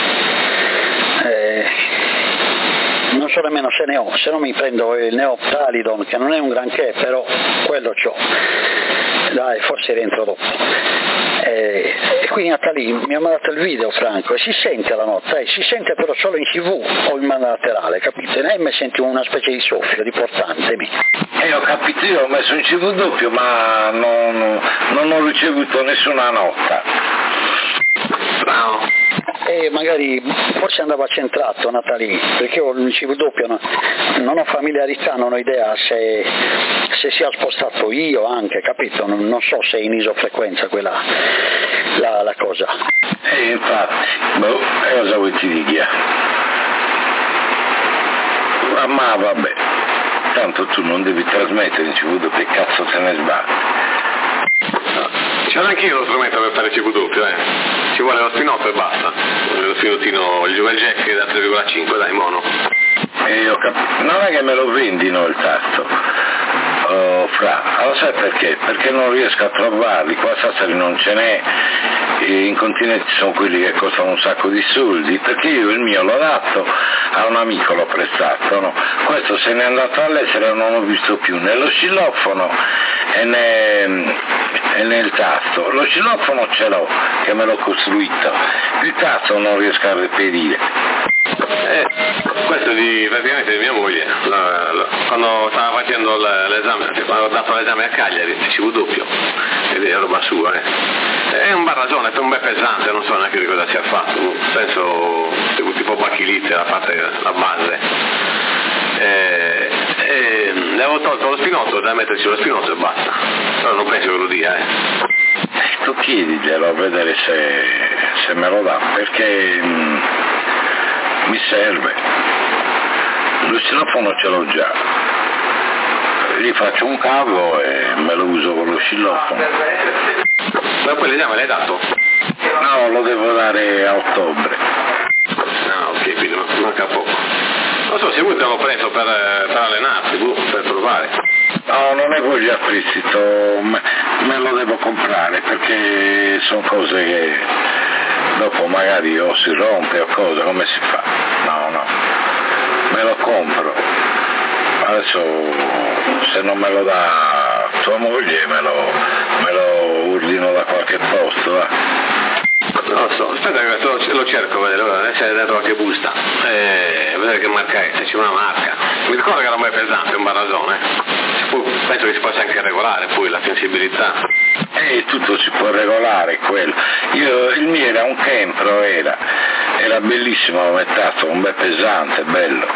Eh, non so nemmeno se ne ho, se no mi prendo il Neoptalidon, che non è un granché, però quello c'ho. Dai, forse rientro dopo. Eh, e quindi Natali mi ha mandato il video, Franco, e si sente la notte, eh, si sente però solo in tivù o in mano laterale, capite? In M senti una specie di soffio, di portante. Mi. Eh, ho capito, io ho messo in C V doppio, ma non, non ho ricevuto nessuna nota. Bravo. E magari forse andava centrato Natali, perché io il C V doppio no, non ho familiarità, non ho idea se, se sia spostato io anche, capito? Non, non so se è in isofrequenza quella la, la cosa. E infatti, boh, e cosa vuoi ti dica? Ma, ma vabbè, tanto tu non devi trasmettere in C V doppio, che cazzo te ne sbatti? Ce l'ho anch'io lo strumento per fare C V doppio, eh. Ci vuole lo spinotto e basta. Lo spinottino, il Jewel Jack da tre virgola cinque, dai, mono. E ho capito. Non è che me lo vendino il tasto. Oh, Fra, allora sai perché? Perché non riesco a trovarli, qua a Sassari non ce n'è, e in continente sono quelli che costano un sacco di soldi, perché io il mio l'ho dato a un amico, l'ho prestato, no? Questo se n'è andato all'estero e non l'ho visto più, nello scilofono e, ne, e nel tasto. Lo scilofono ce l'ho, che me l'ho costruito, il tasto non riesco a reperire. Eh, questo di praticamente di mia moglie, la, la, quando stava facendo l'esame, quando ho dato l'esame a Cagliari, C V doppio, ed è roba sua, eh. È un barrasone, è un bel pesante, non so neanche di cosa sia fatto, nel senso tipo bachilite, la parte, la base. Eh, eh, le avevo tolto lo spinotto da metterci lo spinotto e basta, però non penso che lo dia, eh. Tu chiediglielo a vedere se, se me lo dà, perché mh, mi serve. Lo scilofono ce l'ho già, gli faccio un cavo e me lo uso con lo scilofono. Ma poi l'esame l'hai dato? No, lo devo dare a ottobre. Ah, ok, quindi manca poco. Non so, se voi te l'ho preso per, per allenarti, per provare. No, non è così a prestito, me, me lo devo comprare perché sono cose che dopo magari o si rompe o cosa, come si fa? No, no, me lo compro. Adesso se non me lo dà tua moglie me lo, me lo ordino da qualche posto, va. Non lo so, aspetta che lo, lo cerco, vedere, adesso è dentro qualche busta, e vedere che marca è, se c'è una marca. Mi ricordo che era un bel pesante, un barrasone, poi penso che si possa anche regolare poi la sensibilità. E tutto si può regolare quello. Io, il mio era un Kempro, era, era bellissimo, l'ho mettato, un bel pesante, bello.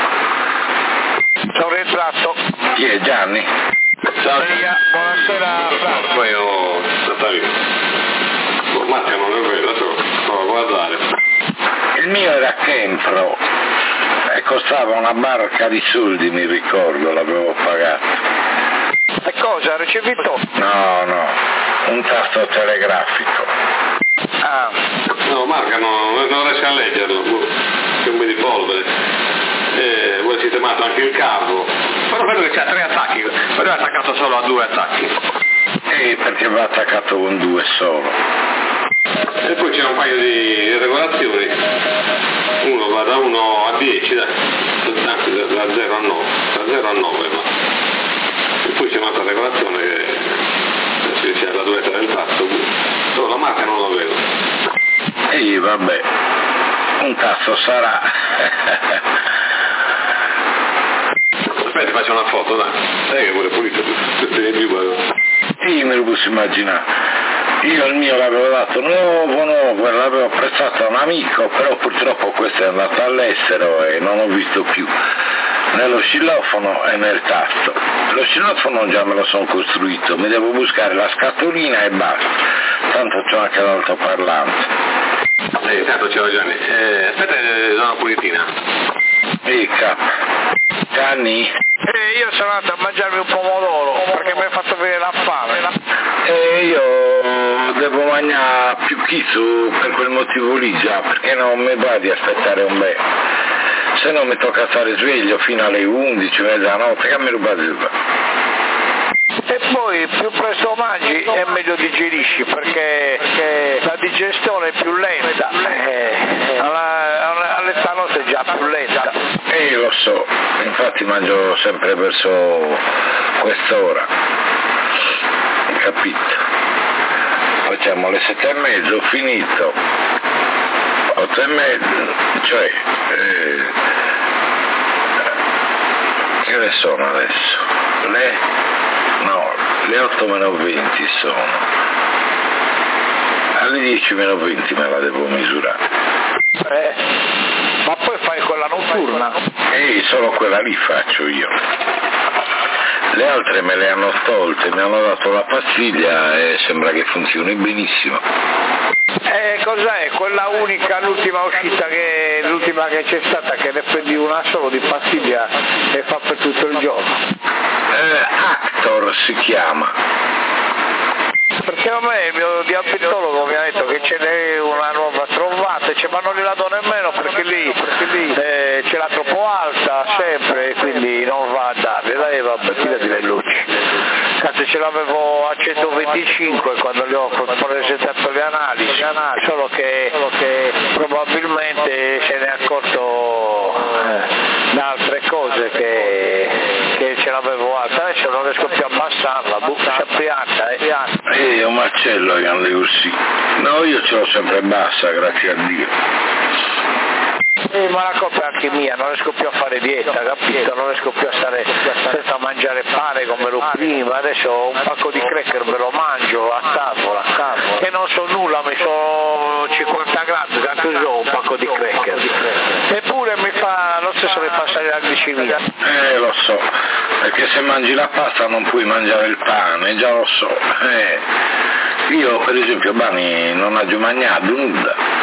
Sono rientrato. Chi è, Gianni? Ciao. Buonasera Franco. Poi ho Natale. Marca non è vero, sto a guardare. Il mio era Kempro e costava una barca di soldi, mi ricordo, l'avevo pagato. E cosa, ha ricevuto? No, no, un tasto telegrafico. Ah. No, Marca no, non riesco a leggerlo, c'è un po' di polvere. E voi sistemato anche il cavo. Però vedo che c'ha tre attacchi, però è attaccato solo a due attacchi. E perché va attaccato con due solo. E poi c'è un paio di regolazioni, uno va da uno a dieci, dai, anzi da da zero a nove, da zero a nove, ma e poi c'è un'altra regolazione che se c'è la durezza del tasto, solo la marca non lo vedo. E vabbè, un tasto sarà. Aspetta, faccio una foto, dai. Sai che pure pulito tutte le due. Sì, me lo posso immaginare. Io il mio l'avevo dato nuovo, nuovo, e l'avevo prestato a un amico, però purtroppo questo è andato all'estero e non ho visto più né lo scilofono e né il tasto. Lo scilofono già me lo sono costruito, mi devo buscare la scatolina e basta, tanto c'ho anche l'altoparlante. Eh, tanto c'è Gianni. Eh, aspetta, eh, do una pulitina. E capo. Gianni? Eh, io sono andato a mangiarmi un pomodoro perché mi hai fatto venire la fame. E io devo mangiare più chizzo per quel motivo lì già, perché non mi va di aspettare un bel. Se no mi tocca stare sveglio fino alle undici, mezzanotte, che mi rubate. E poi più presto mangi e meglio digerisci, perché, perché la digestione è più lenta, eh, alla, all'età nostra è già più lenta. E io lo so, infatti mangio sempre verso quest'ora, capito? Facciamo le sette e mezzo, ho finito, otto e mezzo, cioè, eh, che ore sono adesso? Le, no, le otto meno venti sono, alle dieci meno venti me la devo misurare. Eh, ma poi fai quella notturna? E solo quella lì faccio io. Le altre me le hanno tolte, mi hanno dato la pastiglia e sembra che funzioni benissimo. E eh, cos'è? Quella unica, l'ultima uscita che l'ultima che c'è stata, che ne prendi una solo di pastiglia e fa per tutto il giorno? Eh, Actor si chiama. Perché a me il mio diabetologo mi ha detto che ce n'è una nuova trovata, cioè, ma non gliela do nemmeno perché lì, perché lì eh, ce l'ha troppo alta sempre, quindi non va a darle, dai vabbè, tirati le luci. Cazzo, ce l'avevo a centoventicinque quando gli ho presentato le analisi, solo che, solo che probabilmente se ne è accorto eh, da altre cose che, che ce l'avevo alta, adesso non riesco più a abbassarla, butta pianta, eh. E un macello che ande così. No, io ce l'ho sempre bassa, grazie a Dio. Eh, ma la colpa è anche mia, non riesco più a fare dieta, capito? Non riesco più a stare senza mangiare pane come ero prima, adesso un pacco di cracker me lo mangio a tavola, a tavola. E non so nulla, mi so cinquanta grammi, tanto ho un pacco di cracker. Eppure mi fa, lo stesso mi fa salire la glicemia. Eh, lo so, perché se mangi la pasta non puoi mangiare il pane, già lo so. Eh, io per esempio, Bani, non ho già mangiato nulla.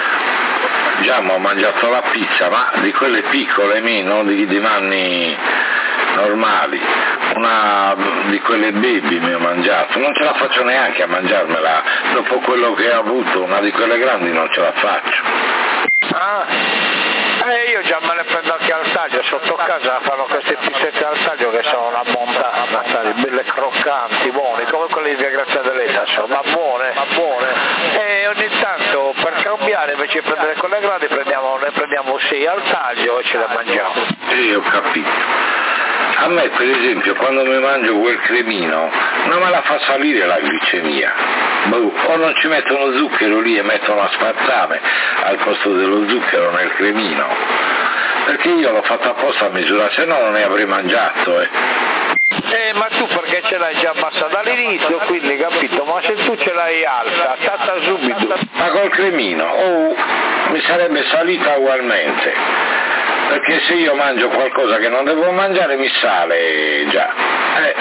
Già ho mangiato la pizza, ma di quelle piccole, non di, di manni normali, una di quelle baby mi ho mangiato, non ce la faccio neanche a mangiarmela, dopo quello che ho avuto, una di quelle grandi non ce la faccio. Ah, eh, io già me le prendo anche al taglio, sotto casa fanno queste pizzette al taglio che sono una bontà, belle croccanti, buone, come quelle di Via Grazia Deledda, ma buone, ma buone. E ogni tanto per cambiare, invece di prendere quelle grandi, prendiamo, ne prendiamo sei al taglio e ce le mangiamo. Sì, ho capito. A me per esempio quando mi mangio quel cremino non me la fa salire la glicemia, boh, o non ci mettono zucchero lì e mettono aspartame al posto dello zucchero nel cremino, perché io l'ho fatto apposta a misura, se no non ne avrei mangiato. Eh. Eh, ma tu perché ce l'hai già bassa dall'inizio, quindi capito, ma se tu ce l'hai alta, salta subito. Ma col cremino, oh, mi sarebbe salita ugualmente. Perché se io mangio qualcosa che non devo mangiare mi sale già. Eh,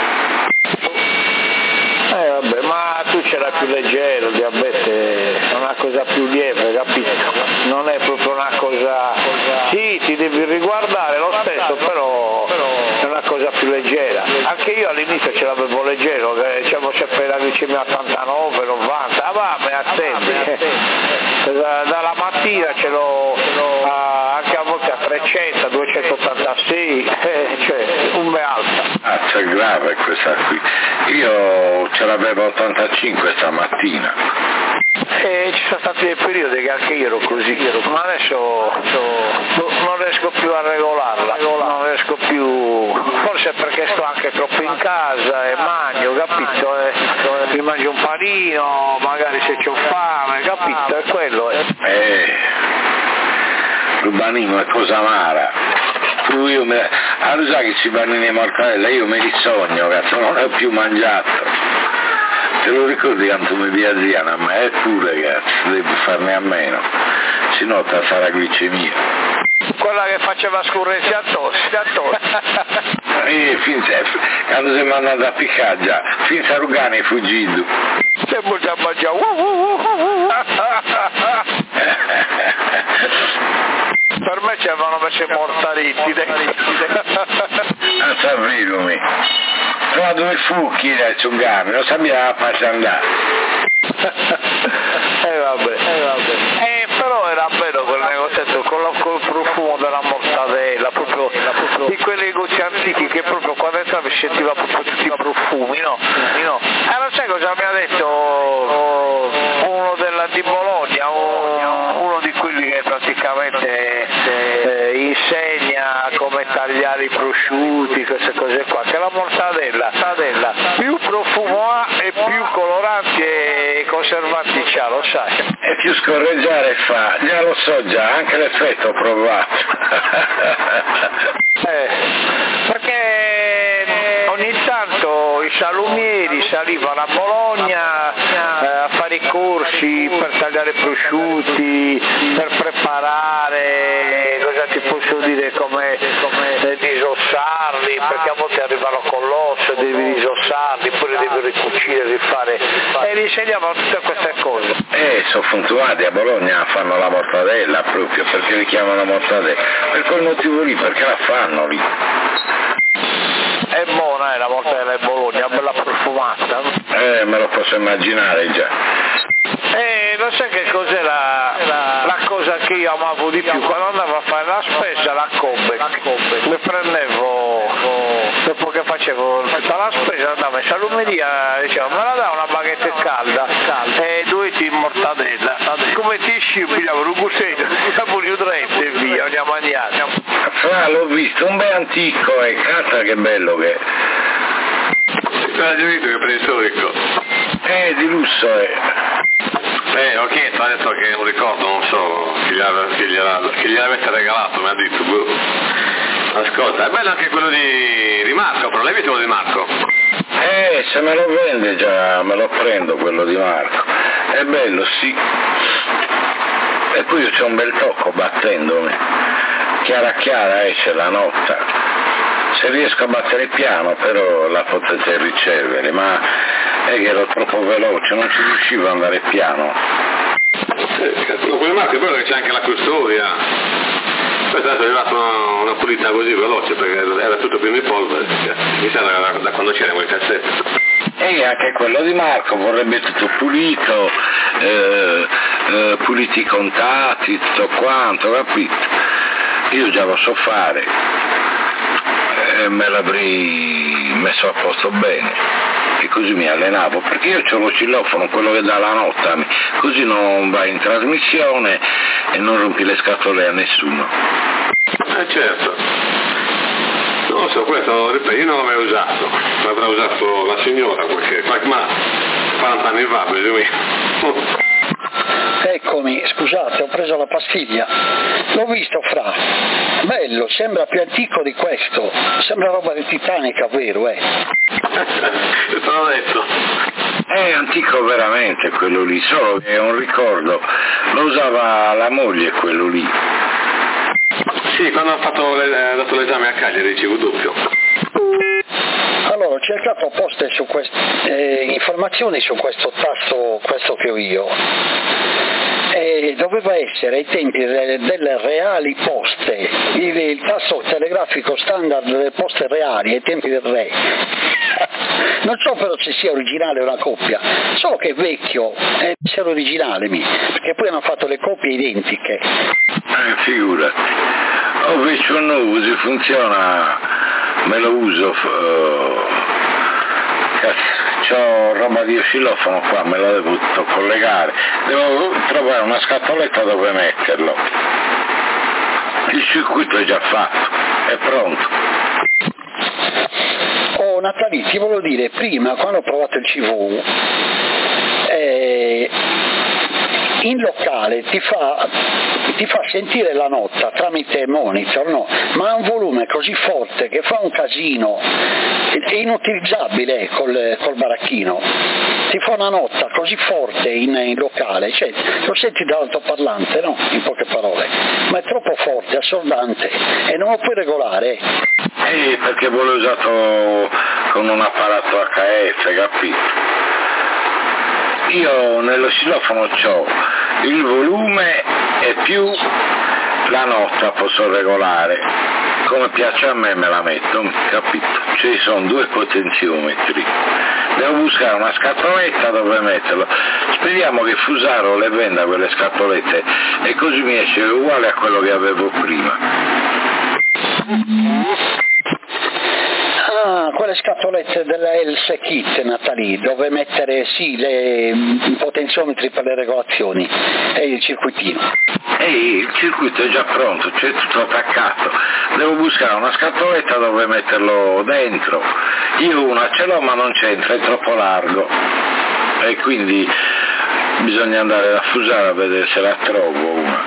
eh vabbè, ma tu ce l'hai più leggero, il diabete è una cosa più lieve, capito? Non è proprio una cosa... Sì, ti devi riguardare lo stesso, però è una cosa più leggera. Anche io all'inizio ce l'avevo leggero, che diciamo sempre la glicemia ottantanove, novanta, ah va, me attendi. Dalla mattina ce l'ho anche a volte a trecento, duecentottantasei, eh, cioè un be alta. Ah, c'è grave questa qui. Io ce l'avevo ottantacinque stamattina. E ci sono stati dei periodi che anche io ero così, ma adesso non riesco più a regolarla, non riesco più, forse perché sto anche troppo in casa e mangio, capito? E mi mangio un panino, magari se c'ho fame, capito? È quello. Eh, eh l'urbanismo è cosa amara. Tu io me, ah, lo sai che ci panini e mortadella, io me li sogno, cazzo, non ho più mangiato. Te lo ricordi quanto mi piacevano a me? Eppure, cazzo, devo farne a meno, si nota sarà glicemia. Quella che faceva scurrezza a tosse, a tosse. E finza, quando siamo andati a piccare già, finza Rugani è fuggito. Siamo già mangiato. Per me ci avevano messo i mortaretti dentro. Non sapevo me. Però dove fu chi era il Ciungami? Non sapeva farci andare. Eh vabbè, eh vabbè. Eh però era bello quel negozietto con il profumo della mortadella, proprio di quei negozi antichi che proprio quando entravi sentiva proprio tutti i profumi, no? no? Eh non sai cosa mi ha detto uno della di Bologna, uno di quelli che praticamente eh, insegna come tagliare i prosciutti, queste cose qua, che la mortadella, mortadella più profumo ha e più coloranti e conservanti c'ha, lo sai. E più scorreggiare fa, già lo so già, anche l'effetto ho provato. eh, perché ogni tanto i salumieri salivano a Bologna eh, a fare i corsi per tagliare prosciutti, per preparare, cosa ti posso dire, come eh, disossarli, perché a volte arrivano con l'osso, devi disossarli, poi li devi ricucire, rifare, e li insegnavano tutte queste cose. Eh, sono fortunati, a Bologna fanno la mortadella proprio, perché li chiamano mortadella, per quel motivo lì, perché la fanno lì. È buona eh, la mortadella di Bologna, bella profumata. Eh, me lo posso immaginare già. Eh, non sai che cos'è la, la, la cosa che io amavo di più, quando andavo a fare la spesa, la Cobec, mi prendevo, dopo che facevo tutta la spesa, andavo in salumeria, dicevo, me la dà una baguette calda, calda e due di mortadella, come ti scipigliavo un gussetto, siamo riudrette e via, andiamo a mangiare. Fra, l'ho visto, un bel antico, e cazzo che bello che è. L'hai già visto che prendi storico? Eh, di lusso è. Eh, ho chiesto, ha detto che non ricordo, non so, chi gliel'avesse regalato, mi ha detto, boh. Ascolta, è bello anche quello di, di Marco, però l'hai visto quello di Marco? Eh, se me lo vende già, me lo prendo quello di Marco. È bello, sì. E poi io c'ho un bel tocco battendomi. Chiara chiara esce la notte. Se riesco a battere piano però la potete ricevere, ma è che ero troppo veloce, non ci riuscivo ad andare piano. Eh, quello Marco è bello che c'è anche la custodia. Questa adesso è arrivata una, una pulita così veloce perché era tutto pieno di polvere, mi sa da, da quando c'erano i cassetti. E anche quello di Marco vorrebbe tutto pulito, eh, eh, puliti i contatti, tutto quanto, capito? Io già lo so fare, e me l'avrei messo a posto bene, e così mi allenavo, perché io ho lo cillofono, quello che dà la nota, così non vai in trasmissione e non rompi le scatole a nessuno. Eh certo, non lo so, questo ripeto, io non l'avevo usato, l'avrà usato la signora qualche, ma quaranta anni fa, presumo. Eccomi, scusate, ho preso la pastiglia. L'ho visto, Fra. Bello, sembra più antico di questo. Sembra roba di Titanica, vero, eh? Te l'ho detto. È antico veramente quello lì, solo che è un ricordo. Lo usava la moglie quello lì. Sì, quando ha fatto le, dato l'esame a Cagliari ricevo doppio. Allora, ho cercato apposta su quest- eh, informazioni su questo tasto, questo che ho io. E doveva essere ai tempi delle, delle reali poste, il, il tasto telegrafico standard delle poste reali ai tempi del re. Non so però se sia originale o una copia, solo che è vecchio, è essere originale, perché poi hanno fatto le copie identiche. Eh, figurati. Ho visto un nuovo, se funziona me lo uso, uh, cazzo, c'ho roba di oscillofono qua, me l'ho dovuto collegare, devo trovare una scatoletta dove metterlo. Il circuito è già fatto, è pronto. Oh Natali, ti volevo dire, prima quando ho provato il C V, eh, in locale ti fa, ti fa sentire la nota tramite monitor, no? Ma ha un volume così forte che fa un casino, è inutilizzabile col, col baracchino, ti fa una nota così forte in, in locale, cioè lo senti dall'altoparlante, no? In poche parole, ma è troppo forte, assordante e non lo puoi regolare. Eh, perché vuole usato con un apparato H F, capito? Io nello xylofono c'ho il volume e più la nota posso regolare, come piace a me me la metto, capito? Ci sono due potenziometri, devo buscare una scatoletta dove metterlo, speriamo che Fusaro le venda quelle scatolette e così mi esce uguale a quello che avevo prima. Ah, quelle scatolette della Else Kit, Natali, dove mettere sì le i potenziometri per le regolazioni e il circuitino. Ehi, il circuito è già pronto, c'è tutto attaccato, devo buscare una scatoletta dove metterlo dentro. Io una ce l'ho ma non c'entra, è troppo largo e quindi bisogna andare da Fusaro a vedere se la trovo una.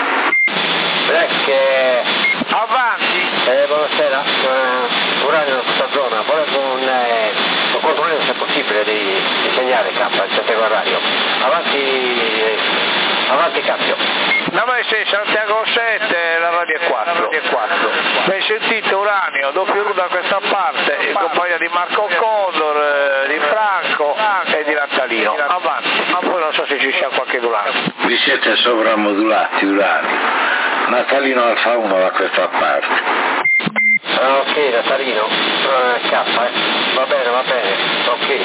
Perché avanti! Eh, buonasera, uh, Uranio in questa zona, volevo un, eh, un controllo se è possibile di, di segnare K, il Santiago Radio. Avanti, eh, avanti Cappio. Nome sei Santiago sette, la radio è quattro. Ben sentito Uranio, doppio U da questa parte, in compagnia di Marco Condor, eh, di Franco e di Natalino. Avanti, ma poi non so se ci sia qualche Uranio. Vi siete sovramodulati, Uranio. Natalino Alfa uno da questa parte. Ah, ok, Natalino, uh, K, eh. Va bene, va bene, ok.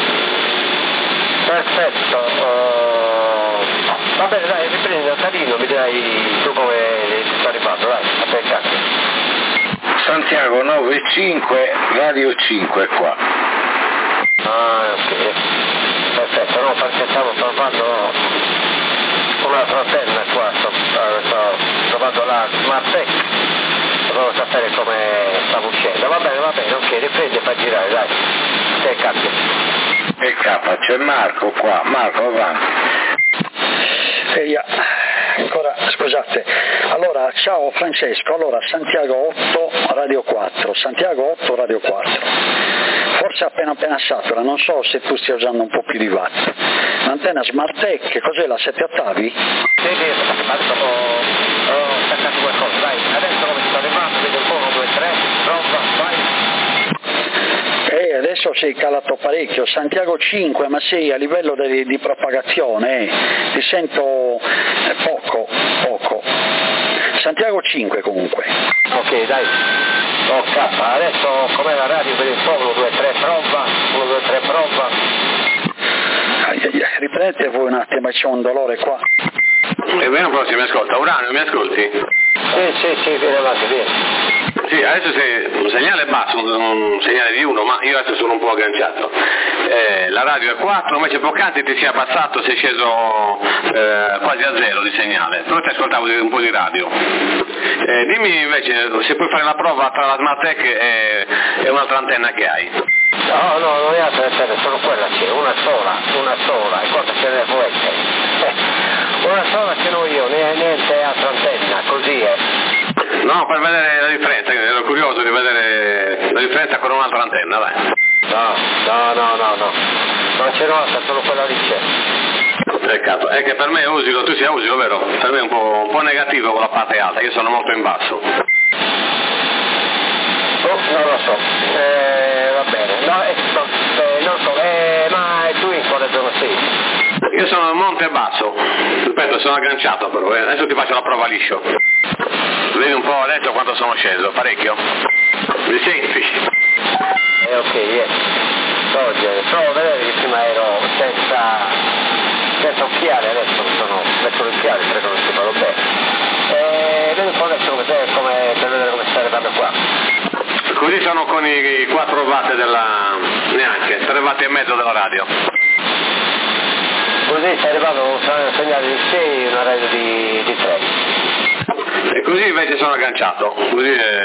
Perfetto, uh... va bene, dai, riprendi Natalino, mi dai tu come ti sta arrivando, dai, aspetta. Santiago nove cinque, radio cinque qua. Ah, ok, perfetto, no, perché stavo provando un'altra antenna qua, sto, sto provando la Smart Tech. Volevo sapere come stavo uscendo. Va bene, va bene, ok, riprende e fa girare, dai. Sei cambio. E K, c'è Marco qua, Marco avanti. Ehi, ancora, scusate, allora ciao Francesco, allora Santiago otto Radio quattro, Santiago otto Radio quattro, forse appena appena satura, non so se tu stia usando un po' più di watt. L'antenna Smart Tech, cos'è la sette ottavi? Sì, sì, adesso ho, ho staccato qualcosa, dai, adesso come sto arrivando, vedo un po', uno, due, tre, pronto, vai. Eh, adesso sei calato parecchio, Santiago cinque, ma sei a livello di, di propagazione, eh. Ti sento eh, poco, poco. Santiago cinque comunque. Ok, dai. Ok, adesso com'è la radio per il po', uno, due, tre, prova, uno, due, tre, prova. Ai, ai, ai, riprendete voi un attimo, c'è un dolore qua. E bene, però si mi ascolta. Uranio, mi ascolti? Sì, sì, sì, vieni avanti, vieni. Sì, adesso se un segnale basso, un, un segnale di uno, ma io adesso sono un po' agganciato. Eh, la radio è quattro, invece poc'anzi ti sia passato, sei sceso eh, quasi a zero di segnale, però ti ascoltavo un po' di radio. Eh, dimmi invece se puoi fare la prova tra la Smart Tech e, e un'altra antenna che hai. No, no, non è altre antenne, solo quella c'è, una sola, una sola, e cosa ce ne può essere? Una sola ce l'ho io, niente altra antenna, così è. No, per vedere la differenza, ero curioso di vedere la differenza con un'altra antenna, dai. No, no, no, no, no, non c'è un'altra, solo quella lì c'è. Peccato, è che per me Usilo, tu sia Usilo, vero? Per me è un po', un po' negativo con la parte alta, io sono molto in basso. Oh, non lo so, eh, va bene, no, eh, no, eh, non so, eh, ma tu in quale zona sei? Io sono monte basso, ripeto, sono agganciato però, eh. Adesso ti faccio la prova liscio. Vedi un po' adesso quanto sono sceso, parecchio? Mi senti? Eh ok, eh. Togliere, provo a vedere che prima ero senza, senza occhiali, adesso sono messo gli occhiali, credo non si parlo bene. Eh, vedi un po' adesso come, come per vedere come sta arrivando qua. così sono con i quattro watt della, neanche, tre watt e mezzo della radio. Così sta arrivando un segnale di sei e una radio di, di tre. E così invece sono agganciato, così è...